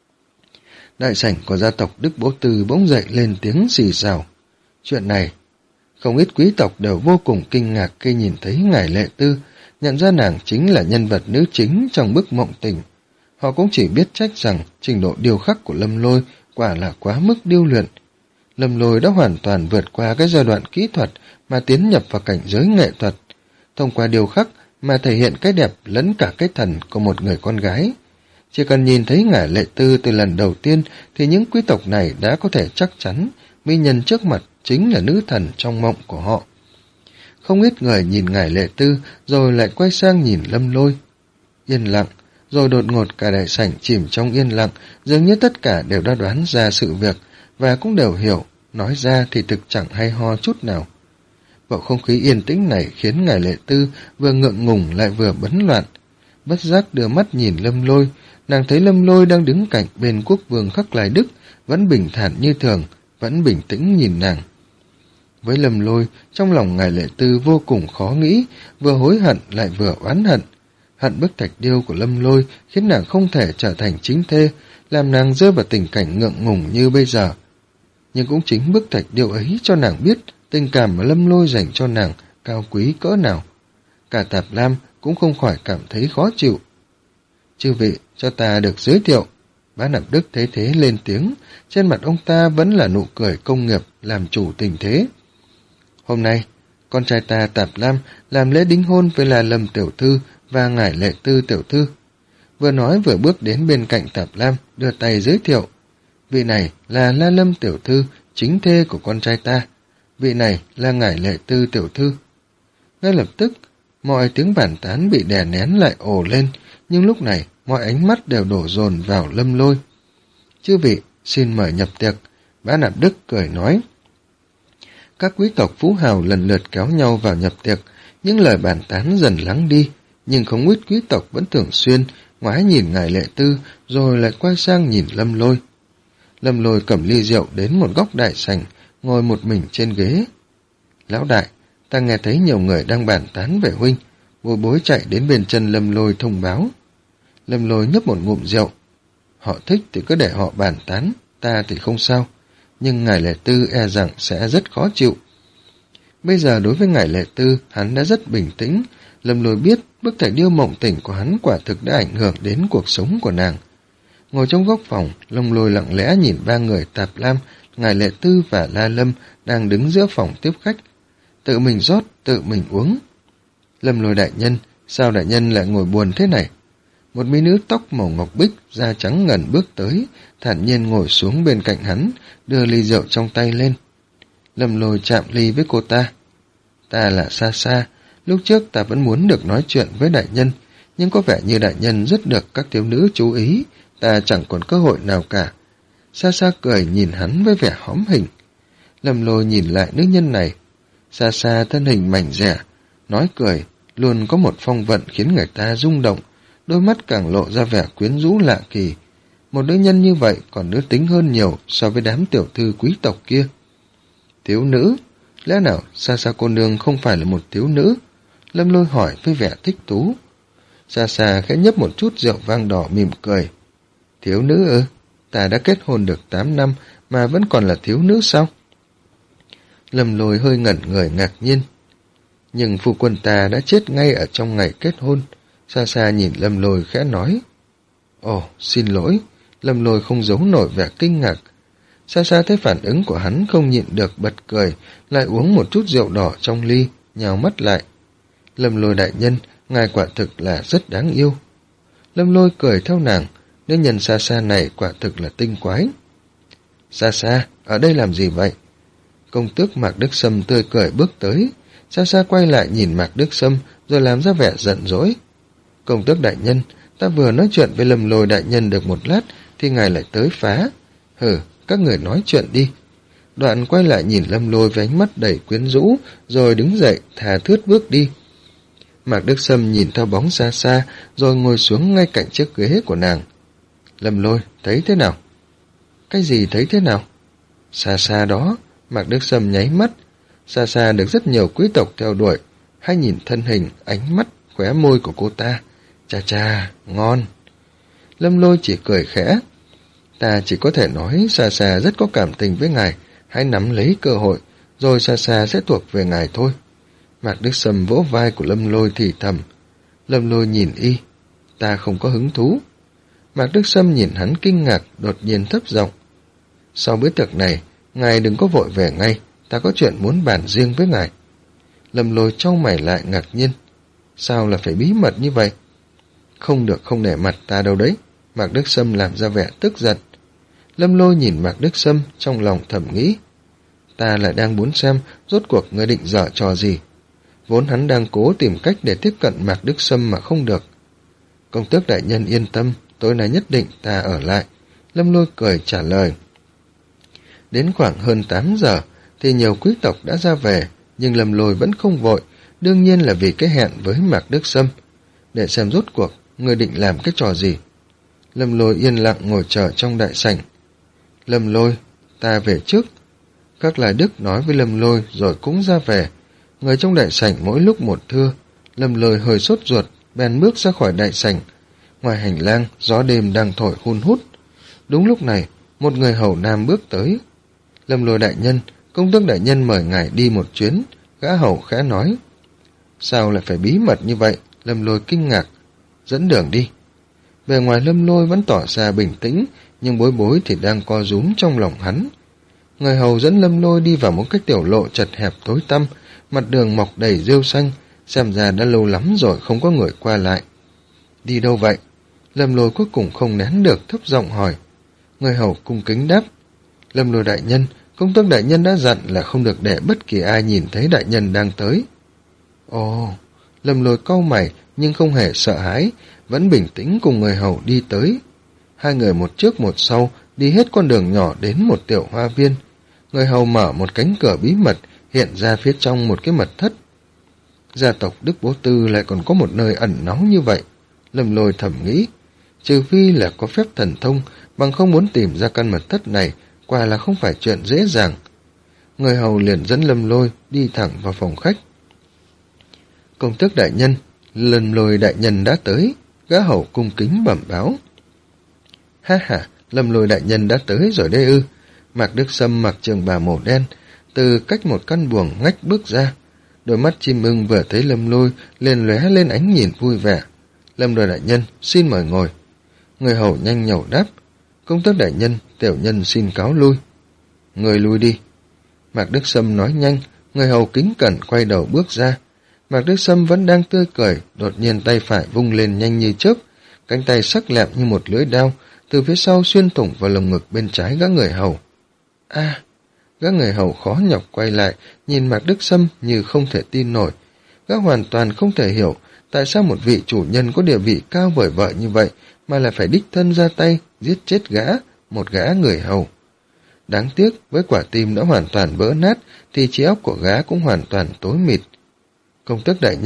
Đại sảnh của gia tộc Đức Bố Tư bỗng dậy lên tiếng xì xào. Chuyện này, không ít quý tộc đều vô cùng kinh ngạc khi nhìn thấy Ngải Lệ Tư, nhận ra nàng chính là nhân vật nữ chính trong bức mộng tình. Họ cũng chỉ biết trách rằng trình độ điêu khắc của Lâm Lôi quả là quá mức điêu luyện. Lâm Lôi đã hoàn toàn vượt qua cái giai đoạn kỹ thuật mà tiến nhập vào cảnh giới nghệ thuật, thông qua điêu khắc mà thể hiện cái đẹp lẫn cả cái thần của một người con gái. Chỉ cần nhìn thấy Ngải Lệ Tư từ lần đầu tiên thì những quý tộc này đã có thể chắc chắn mỹ nhân trước mặt chính là nữ thần trong mộng của họ. Không ít người nhìn Ngải Lệ Tư rồi lại quay sang nhìn Lâm Lôi. Yên lặng, rồi đột ngột cả đại sảnh chìm trong yên lặng, dường như tất cả đều đã đoán ra sự việc và cũng đều hiểu, nói ra thì thực chẳng hay ho chút nào. Bầu không khí yên tĩnh này khiến Ngải Lệ Tư vừa ngượng ngùng lại vừa bấn loạn. Bất giác đưa mắt nhìn Lâm Lôi, nàng thấy Lâm Lôi đang đứng cạnh bên quốc vương Khắc Lai Đức, vẫn bình thản như thường, vẫn bình tĩnh nhìn nàng. Với Lâm Lôi, trong lòng Ngải Lệ Tư vô cùng khó nghĩ, vừa hối hận lại vừa oán hận. Hận bức thạch điêu của Lâm Lôi khiến nàng không thể trở thành chính thê, làm nàng rơi vào tình cảnh ngượng ngùng như bây giờ. Nhưng cũng chính bức thạch điêu ấy cho nàng biết tình cảm mà Lâm Lôi dành cho nàng cao quý cỡ nào. Cả Tạp Lam cũng không khỏi cảm thấy khó chịu. Chư vị, cho ta được giới thiệu. Bá Nạp Đức thấy thế lên tiếng, trên mặt ông ta vẫn là nụ cười công nghiệp làm chủ tình thế. Hôm nay, con trai ta Tạp Lam làm lễ đính hôn với La Lâm tiểu thư và Ngải Lệ Tư tiểu thư. Vừa nói vừa bước đến bên cạnh Tạp Lam, đưa tay giới thiệu. Vị này là La Lâm tiểu thư, chính thê của con trai ta. Vị này là Ngải Lệ Tư tiểu thư. Ngay lập tức, mọi tiếng bàn tán bị đè nén lại ồ lên, nhưng lúc này mọi ánh mắt đều đổ dồn vào Lâm Lôi. Chư vị, xin mời nhập tiệc. Bá Nạp Đức cười nói. Các quý tộc phú hào lần lượt kéo nhau vào nhập tiệc, những lời bàn tán dần lắng đi, nhưng không ít quý tộc vẫn thường xuyên ngoái nhìn Ngải Lệ Tư rồi lại quay sang nhìn Lâm Lôi. Lâm Lôi cầm ly rượu đến một góc đại sảnh, ngồi một mình trên ghế. Lão đại, ta nghe thấy nhiều người đang bàn tán về huynh. Vô Bối chạy đến bên chân Lâm Lôi thông báo. Lâm Lôi nhấp một ngụm rượu. Họ thích thì cứ để họ bàn tán, ta thì không sao, nhưng Ngải Lệ Tư e rằng sẽ rất khó chịu. Bây giờ đối với Ngải Lệ Tư, hắn đã rất bình tĩnh. Lâm Lôi biết bức thạch điêu mộng tỉnh của hắn quả thực đã ảnh hưởng đến cuộc sống của nàng. Ngồi trong góc phòng, Lâm Lôi lặng lẽ nhìn ba người Tạp Lam, Ngải Lệ Tư và La Lâm đang đứng giữa phòng tiếp khách. Tự mình rót, tự mình uống. Lâm Lôi đại nhân, sao đại nhân lại ngồi buồn thế này? Một mỹ nữ tóc màu ngọc bích, da trắng ngần bước tới, thản nhiên ngồi xuống bên cạnh hắn, đưa ly rượu trong tay lên. Lâm Lôi chạm ly với cô ta. Ta là Sa Sa, lúc trước ta vẫn muốn được nói chuyện với đại nhân, nhưng có vẻ như đại nhân rất được các thiếu nữ chú ý, ta chẳng còn cơ hội nào cả. Sa Sa cười nhìn hắn với vẻ hóm hình. Lâm Lôi nhìn lại nữ nhân này. Sa Sa thân hình mảnh dẻ, nói cười, luôn có một phong vận khiến người ta rung động, đôi mắt càng lộ ra vẻ quyến rũ lạ kỳ. Một nữ nhân như vậy còn nữ tính hơn nhiều so với đám tiểu thư quý tộc kia. Thiếu nữ? Lẽ nào Xa Xa cô nương không phải là một thiếu nữ? Lâm Lôi hỏi với vẻ thích thú. Xa Xa khẽ nhấp một chút rượu vang đỏ mỉm cười. Thiếu nữ ư? Ta đã kết hôn được tám năm mà vẫn còn là thiếu nữ sao? Lâm Lôi hơi ngẩn người ngạc nhiên. Nhưng phu quân ta đã chết ngay ở trong ngày kết hôn. Xa Xa nhìn Lâm Lôi khẽ nói. Ồ, xin lỗi. Lâm Lôi không giấu nổi vẻ kinh ngạc. Xa Xa thấy phản ứng của hắn không nhịn được bật cười, lại uống một chút rượu đỏ trong ly, nhào mắt lại. Lâm Lôi đại nhân, ngài quả thực là rất đáng yêu. Lâm Lôi cười theo nàng, nữ nhân Xa Xa này quả thực là tinh quái. Xa Xa, ở đây làm gì vậy? Công tước Mạc Đức Sâm tươi cười bước tới. Xa Xa quay lại nhìn Mạc Đức Sâm rồi làm ra vẻ giận dỗi. Công tước đại nhân, ta vừa nói chuyện với Lâm Lôi đại nhân được một lát thì ngài lại tới phá. Hừ, các người nói chuyện đi. Đoạn quay lại nhìn Lâm Lôi với ánh mắt đầy quyến rũ, rồi đứng dậy thà thướt bước đi. Mạc Đức Sâm nhìn theo bóng Xa Xa, rồi ngồi xuống ngay cạnh chiếc ghế của nàng. Lâm Lôi, thấy thế nào? Cái gì thấy thế nào? Xa Xa đó. Mạc Đức Sâm nháy mắt. Xa Xa được rất nhiều quý tộc theo đuổi. Hãy nhìn thân hình, ánh mắt, khóe môi của cô ta. Chà chà, ngon. Lâm Lôi chỉ cười khẽ. Ta chỉ có thể nói Xa Xa rất có cảm tình với ngài. Hãy nắm lấy cơ hội, rồi Xa Xa sẽ thuộc về ngài thôi. Mạc Đức Sâm vỗ vai của Lâm Lôi thì thầm. Lâm Lôi nhìn y. Ta không có hứng thú. Mạc Đức Sâm nhìn hắn kinh ngạc, đột nhiên thấp giọng. Sau bữa tiệc này, ngài đừng có vội về ngay, ta có chuyện muốn bàn riêng với ngài. Lâm Lôi chau mày lại ngạc nhiên. Sao là phải bí mật như vậy? Không được không nể mặt ta đâu đấy. Mạc Đức Sâm làm ra vẻ tức giận. Lâm Lôi nhìn Mạc Đức Sâm trong lòng thầm nghĩ. Ta lại đang muốn xem rốt cuộc ngươi định dở trò gì. Vốn hắn đang cố tìm cách để tiếp cận Mạc Đức Sâm mà không được. Công tước đại nhân yên tâm, tối nay nhất định ta ở lại. Lâm Lôi cười trả lời. Đến khoảng hơn tám giờ thì nhiều quý tộc đã ra về, nhưng Lâm Lôi vẫn không vội, đương nhiên là vì cái hẹn với Mạc Đức Sâm. Để xem rốt cuộc người định làm cái trò gì. Lâm Lôi yên lặng ngồi chờ trong đại sảnh. Lâm Lôi, ta về trước. Các Lai Đức nói với Lâm Lôi rồi cũng ra về. Người trong đại sảnh mỗi lúc một thưa. Lâm Lôi hơi sốt ruột, bèn bước ra khỏi đại sảnh. Ngoài hành lang, gió đêm đang thổi hun hút. Đúng lúc này, một người hầu nam bước tới. Lâm Lôi đại nhân, công tước đại nhân mời ngài đi một chuyến. Gã hầu khẽ nói. Sao lại phải bí mật như vậy? Lâm Lôi kinh ngạc. Dẫn đường đi. Bề ngoài Lâm Lôi vẫn tỏ ra bình tĩnh, nhưng bối bối thì đang co rúm trong lòng hắn. Người hầu dẫn Lâm Lôi đi vào một cái tiểu lộ chật hẹp tối tăm, mặt đường mọc đầy rêu xanh, xem ra đã lâu lắm rồi không có người qua lại. Đi đâu vậy? Lâm Lôi cuối cùng không nén được thấp giọng hỏi. Người hầu cung kính đáp. Lâm Lôi đại nhân, công tước đại nhân đã dặn là không được để bất kỳ ai nhìn thấy đại nhân đang tới. Ồ, Lâm Lôi cau mày nhưng không hề sợ hãi, vẫn bình tĩnh cùng người hầu đi tới. Hai người một trước một sau đi hết con đường nhỏ đến một tiểu hoa viên. Người hầu mở một cánh cửa bí mật, hiện ra phía trong một cái mật thất. Gia tộc Đức Bố Tư lại còn có một nơi ẩn náu như vậy. Lâm Lôi thầm nghĩ, trừ phi là có phép thần thông, bằng không muốn tìm ra căn mật thất này, quả là không phải chuyện dễ dàng. Người hầu liền dẫn Lâm Lôi đi thẳng vào phòng khách. Công tước đại nhân, Lâm Lôi đại nhân đã tới. Gã hầu cung kính bẩm báo. Ha ha, Lâm Lôi đại nhân đã tới rồi đây ư? Mạc Đức Sâm mặc trường bào màu đen, từ cách một căn buồng ngách bước ra. Đôi mắt chim ưng vừa thấy Lâm Lôi liền lóe lên ánh nhìn vui vẻ. Lâm Lôi đại nhân, xin mời ngồi. Người hầu nhanh nhẩu đáp. Công tước đại nhân, tiểu nhân xin cáo lui. Người lui đi. Mạc Đức Sâm nói nhanh, người hầu kính cẩn quay đầu bước ra. Mạc Đức Sâm vẫn đang tươi cười, đột nhiên tay phải vung lên nhanh như chớp, cánh tay sắc lẹm như một lưỡi đao, từ phía sau xuyên thủng vào lồng ngực bên trái gã người hầu. A, à, gã người hầu khó nhọc quay lại, nhìn Mạc Đức Sâm như không thể tin nổi. Gã hoàn toàn không thể hiểu tại sao một vị chủ nhân có địa vị cao vời vợi như vậy mà lại phải đích thân ra tay giết chết gã, một gã người hầu. Đáng tiếc, với quả tim đã hoàn toàn vỡ nát thì trí óc của gã cũng hoàn toàn tối mịt. Công tước đại nhân,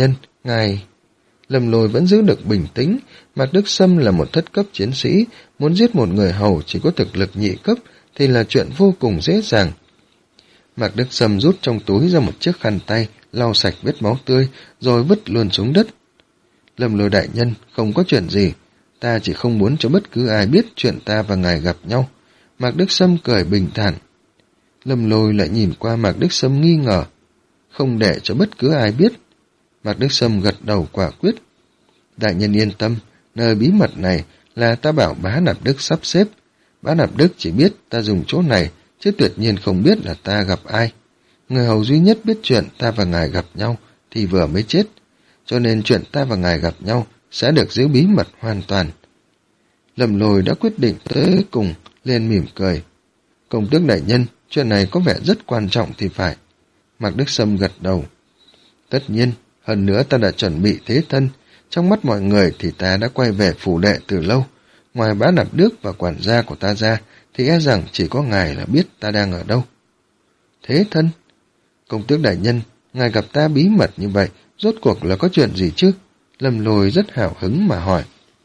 Ngài... Lâm Lôi vẫn giữ được bình tĩnh. Mạc Đức Sâm là một thất cấp chiến sĩ, muốn giết một người hầu chỉ có thực lực nhị cấp thì là chuyện vô cùng dễ dàng. Mạc Đức Sâm rút trong túi ra một chiếc khăn tay, lau sạch vết máu tươi, rồi vứt luôn xuống đất. Lâm Lôi đại nhân, không có chuyện gì, ta chỉ không muốn cho bất cứ ai biết chuyện ta và ngài gặp nhau. Mạc Đức Sâm cười bình thản. Lâm Lôi lại nhìn qua Mạc Đức Sâm nghi ngờ. Không để cho bất cứ ai biết. Mạc Đức Sâm gật đầu quả quyết. Đại nhân yên tâm, nơi bí mật này là ta bảo Bá Nạp Đức sắp xếp. Bá Nạp Đức chỉ biết ta dùng chỗ này, chứ tuyệt nhiên không biết là ta gặp ai. Người hầu duy nhất biết chuyện ta và ngài gặp nhau thì vừa mới chết, cho nên chuyện ta và ngài gặp nhau sẽ được giữ bí mật hoàn toàn. Lâm Lôi đã quyết định tới cùng, liền mỉm cười. Công tước đại nhân, chuyện này có vẻ rất quan trọng thì phải. Mạc Đức Sâm gật đầu. Tất nhiên, hơn nữa ta đã chuẩn bị thế thân. Trong mắt mọi người thì ta đã quay về phủ đệ từ lâu. Ngoài Bá Nạp Đức và quản gia của ta ra, thì e rằng chỉ có ngài là biết ta đang ở đâu. Thế thân? Công tước đại nhân, ngài gặp ta bí mật như vậy, rốt cuộc là có chuyện gì chứ? Lâm Lôi rất hào hứng mà hỏi.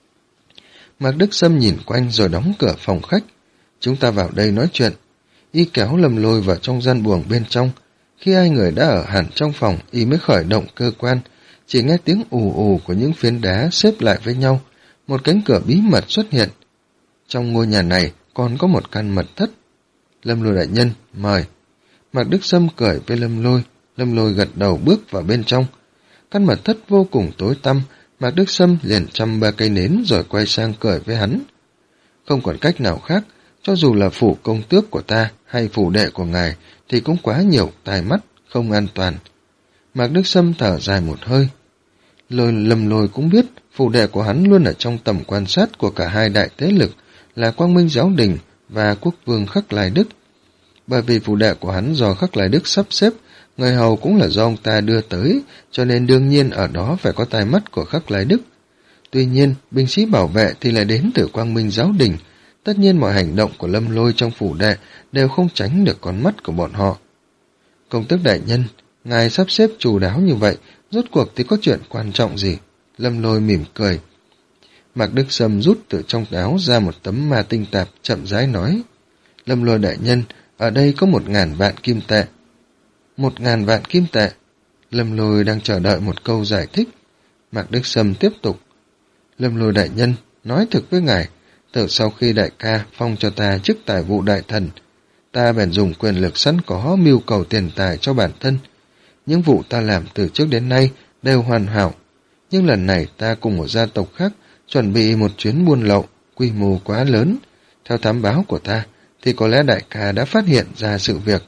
Mạc Đức Sâm nhìn quanh rồi đóng cửa phòng khách. Chúng ta vào đây nói chuyện. Y kéo Lâm Lôi vào trong gian buồng bên trong. Khi hai người đã ở hẳn trong phòng, y mới khởi động cơ quan. Chỉ nghe tiếng ù ù của những phiến đá xếp lại với nhau. Một cánh cửa bí mật xuất hiện. Trong ngôi nhà này còn có một căn mật thất. Lâm Lôi đại nhân, mời. Mạc Đức Sâm cười với Lâm Lôi. Lâm Lôi gật đầu bước vào bên trong. Căn mật thất vô cùng tối tăm. Mạc Đức Sâm liền chăm ba cây nến rồi quay sang cười với hắn. Không còn cách nào khác, cho dù là phủ công tước của ta hay phủ đệ của ngài thì cũng quá nhiều tai mắt, không an toàn. Mạc Đức Sâm thở dài một hơi. Lôi Lâm Lôi cũng biết phủ đệ của hắn luôn ở trong tầm quan sát của cả hai đại thế lực là Quang Minh Giáo Đình và Quốc Vương Khắc Lai Đức. Bởi vì phủ đệ của hắn do Khắc Lai Đức sắp xếp, người hầu cũng là do ông ta đưa tới, cho nên đương nhiên ở đó phải có tai mắt của Khắc Lai Đức. Tuy nhiên, binh sĩ bảo vệ thì lại đến từ Quang Minh Giáo Đình. Tất nhiên mọi hành động của Lâm Lôi trong phủ đệ đều không tránh được con mắt của bọn họ. Công tước đại nhân, ngài sắp xếp chu đáo như vậy, rốt cuộc thì có chuyện quan trọng gì? Lâm Lôi mỉm cười. Mạc Đức Sâm rút từ trong áo ra một tấm ma tinh tạp, chậm rãi nói. Lâm Lôi đại nhân, ở đây có một ngàn vạn kim tệ. Một ngàn vạn kim tệ. Lâm Lôi đang chờ đợi một câu giải thích. Mạc Đức Sâm tiếp tục. Lâm Lôi đại nhân, nói thực với ngài, từ sau khi đại ca phong cho ta chức tài vụ đại thần, ta bèn dùng quyền lực sẵn có mưu cầu tiền tài cho bản thân. Những vụ ta làm từ trước đến nay đều hoàn hảo, nhưng lần này ta cùng một gia tộc khác chuẩn bị một chuyến buôn lậu, quy mô quá lớn. Theo thám báo của ta, thì có lẽ đại ca đã phát hiện ra sự việc.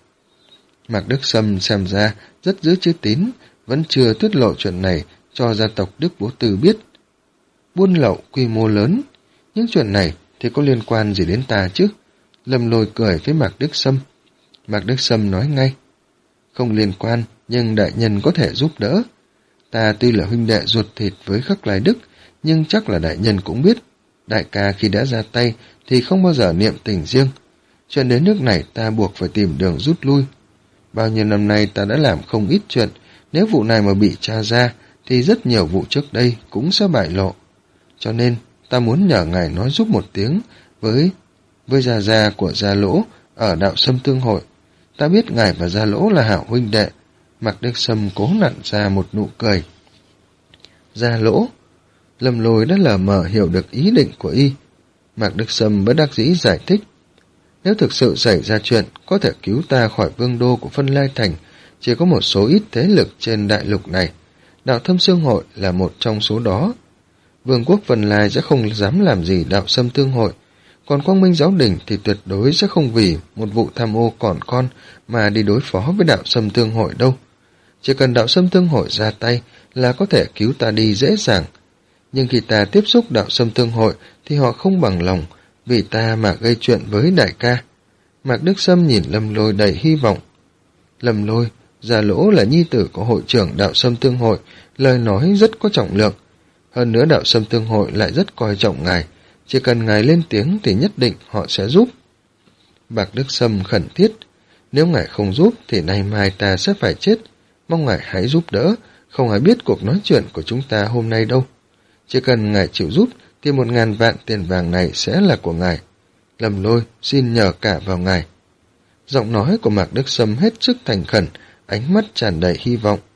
Mạc Đức Sâm xem ra rất giữ chữ tín, vẫn chưa tiết lộ chuyện này cho gia tộc Đức Bố Tư biết. Buôn lậu quy mô lớn, những chuyện này thì có liên quan gì đến ta chứ? Lâm Lôi cười với Mạc Đức Sâm. Mạc Đức Sâm nói ngay. Không liên quan, nhưng đại nhân có thể giúp đỡ. Ta tuy là huynh đệ ruột thịt với Khắc Lai Đức, nhưng chắc là đại nhân cũng biết. Đại ca khi đã ra tay thì không bao giờ niệm tình riêng. Chuyện đến nước này ta buộc phải tìm đường rút lui. Bao nhiêu năm nay ta đã làm không ít chuyện, nếu vụ này mà bị tra ra thì rất nhiều vụ trước đây cũng sẽ bại lộ. Cho nên ta muốn nhờ ngài nói giúp một tiếng với với gia gia của Gia Lỗ ở Đạo Sâm Tương Hội. Ta biết ngài và Gia Lỗ là hảo huynh đệ. Mạc Đức Sâm cố nặn ra một nụ cười. Gia Lỗ? Lâm Lôi đã lờ mờ hiểu được ý định của y. Mạc Đức Sâm bất đắc dĩ giải thích. Nếu thực sự xảy ra chuyện có thể cứu ta khỏi vương đô của Phân Lai Thành, chỉ có một số ít thế lực trên đại lục này. Đạo Thâm Xương Hội là một trong số đó. Vương quốc Vân Lai sẽ không dám làm gì Đạo Sâm Tương Hội, còn Quang Minh Giáo Đình thì tuyệt đối sẽ không vì một vụ tham ô còn con mà đi đối phó với Đạo Sâm Tương Hội đâu. Chỉ cần Đạo Sâm Tương Hội ra tay là có thể cứu ta đi dễ dàng. Nhưng khi ta tiếp xúc Đạo Sâm Tương Hội thì họ không bằng lòng vì ta mà gây chuyện với đại ca. Mạc Đức Sâm nhìn Lâm Lôi đầy hy vọng. Lâm Lôi, Gia Lỗ là nhi tử của hội trưởng Đạo Sâm Tương Hội, lời nói rất có trọng lượng. Hơn nữa Đạo Sâm Tương Hội lại rất coi trọng ngài, chỉ cần ngài lên tiếng thì nhất định họ sẽ giúp. Mạc Đức Sâm khẩn thiết, nếu ngài không giúp thì nay mai ta sẽ phải chết, mong ngài hãy giúp đỡ, không ai biết cuộc nói chuyện của chúng ta hôm nay đâu. Chỉ cần ngài chịu giúp thì một ngàn vạn tiền vàng này sẽ là của ngài. Lâm Lôi xin nhờ cả vào ngài. Giọng nói của Mạc Đức Sâm hết sức thành khẩn, ánh mắt tràn đầy hy vọng.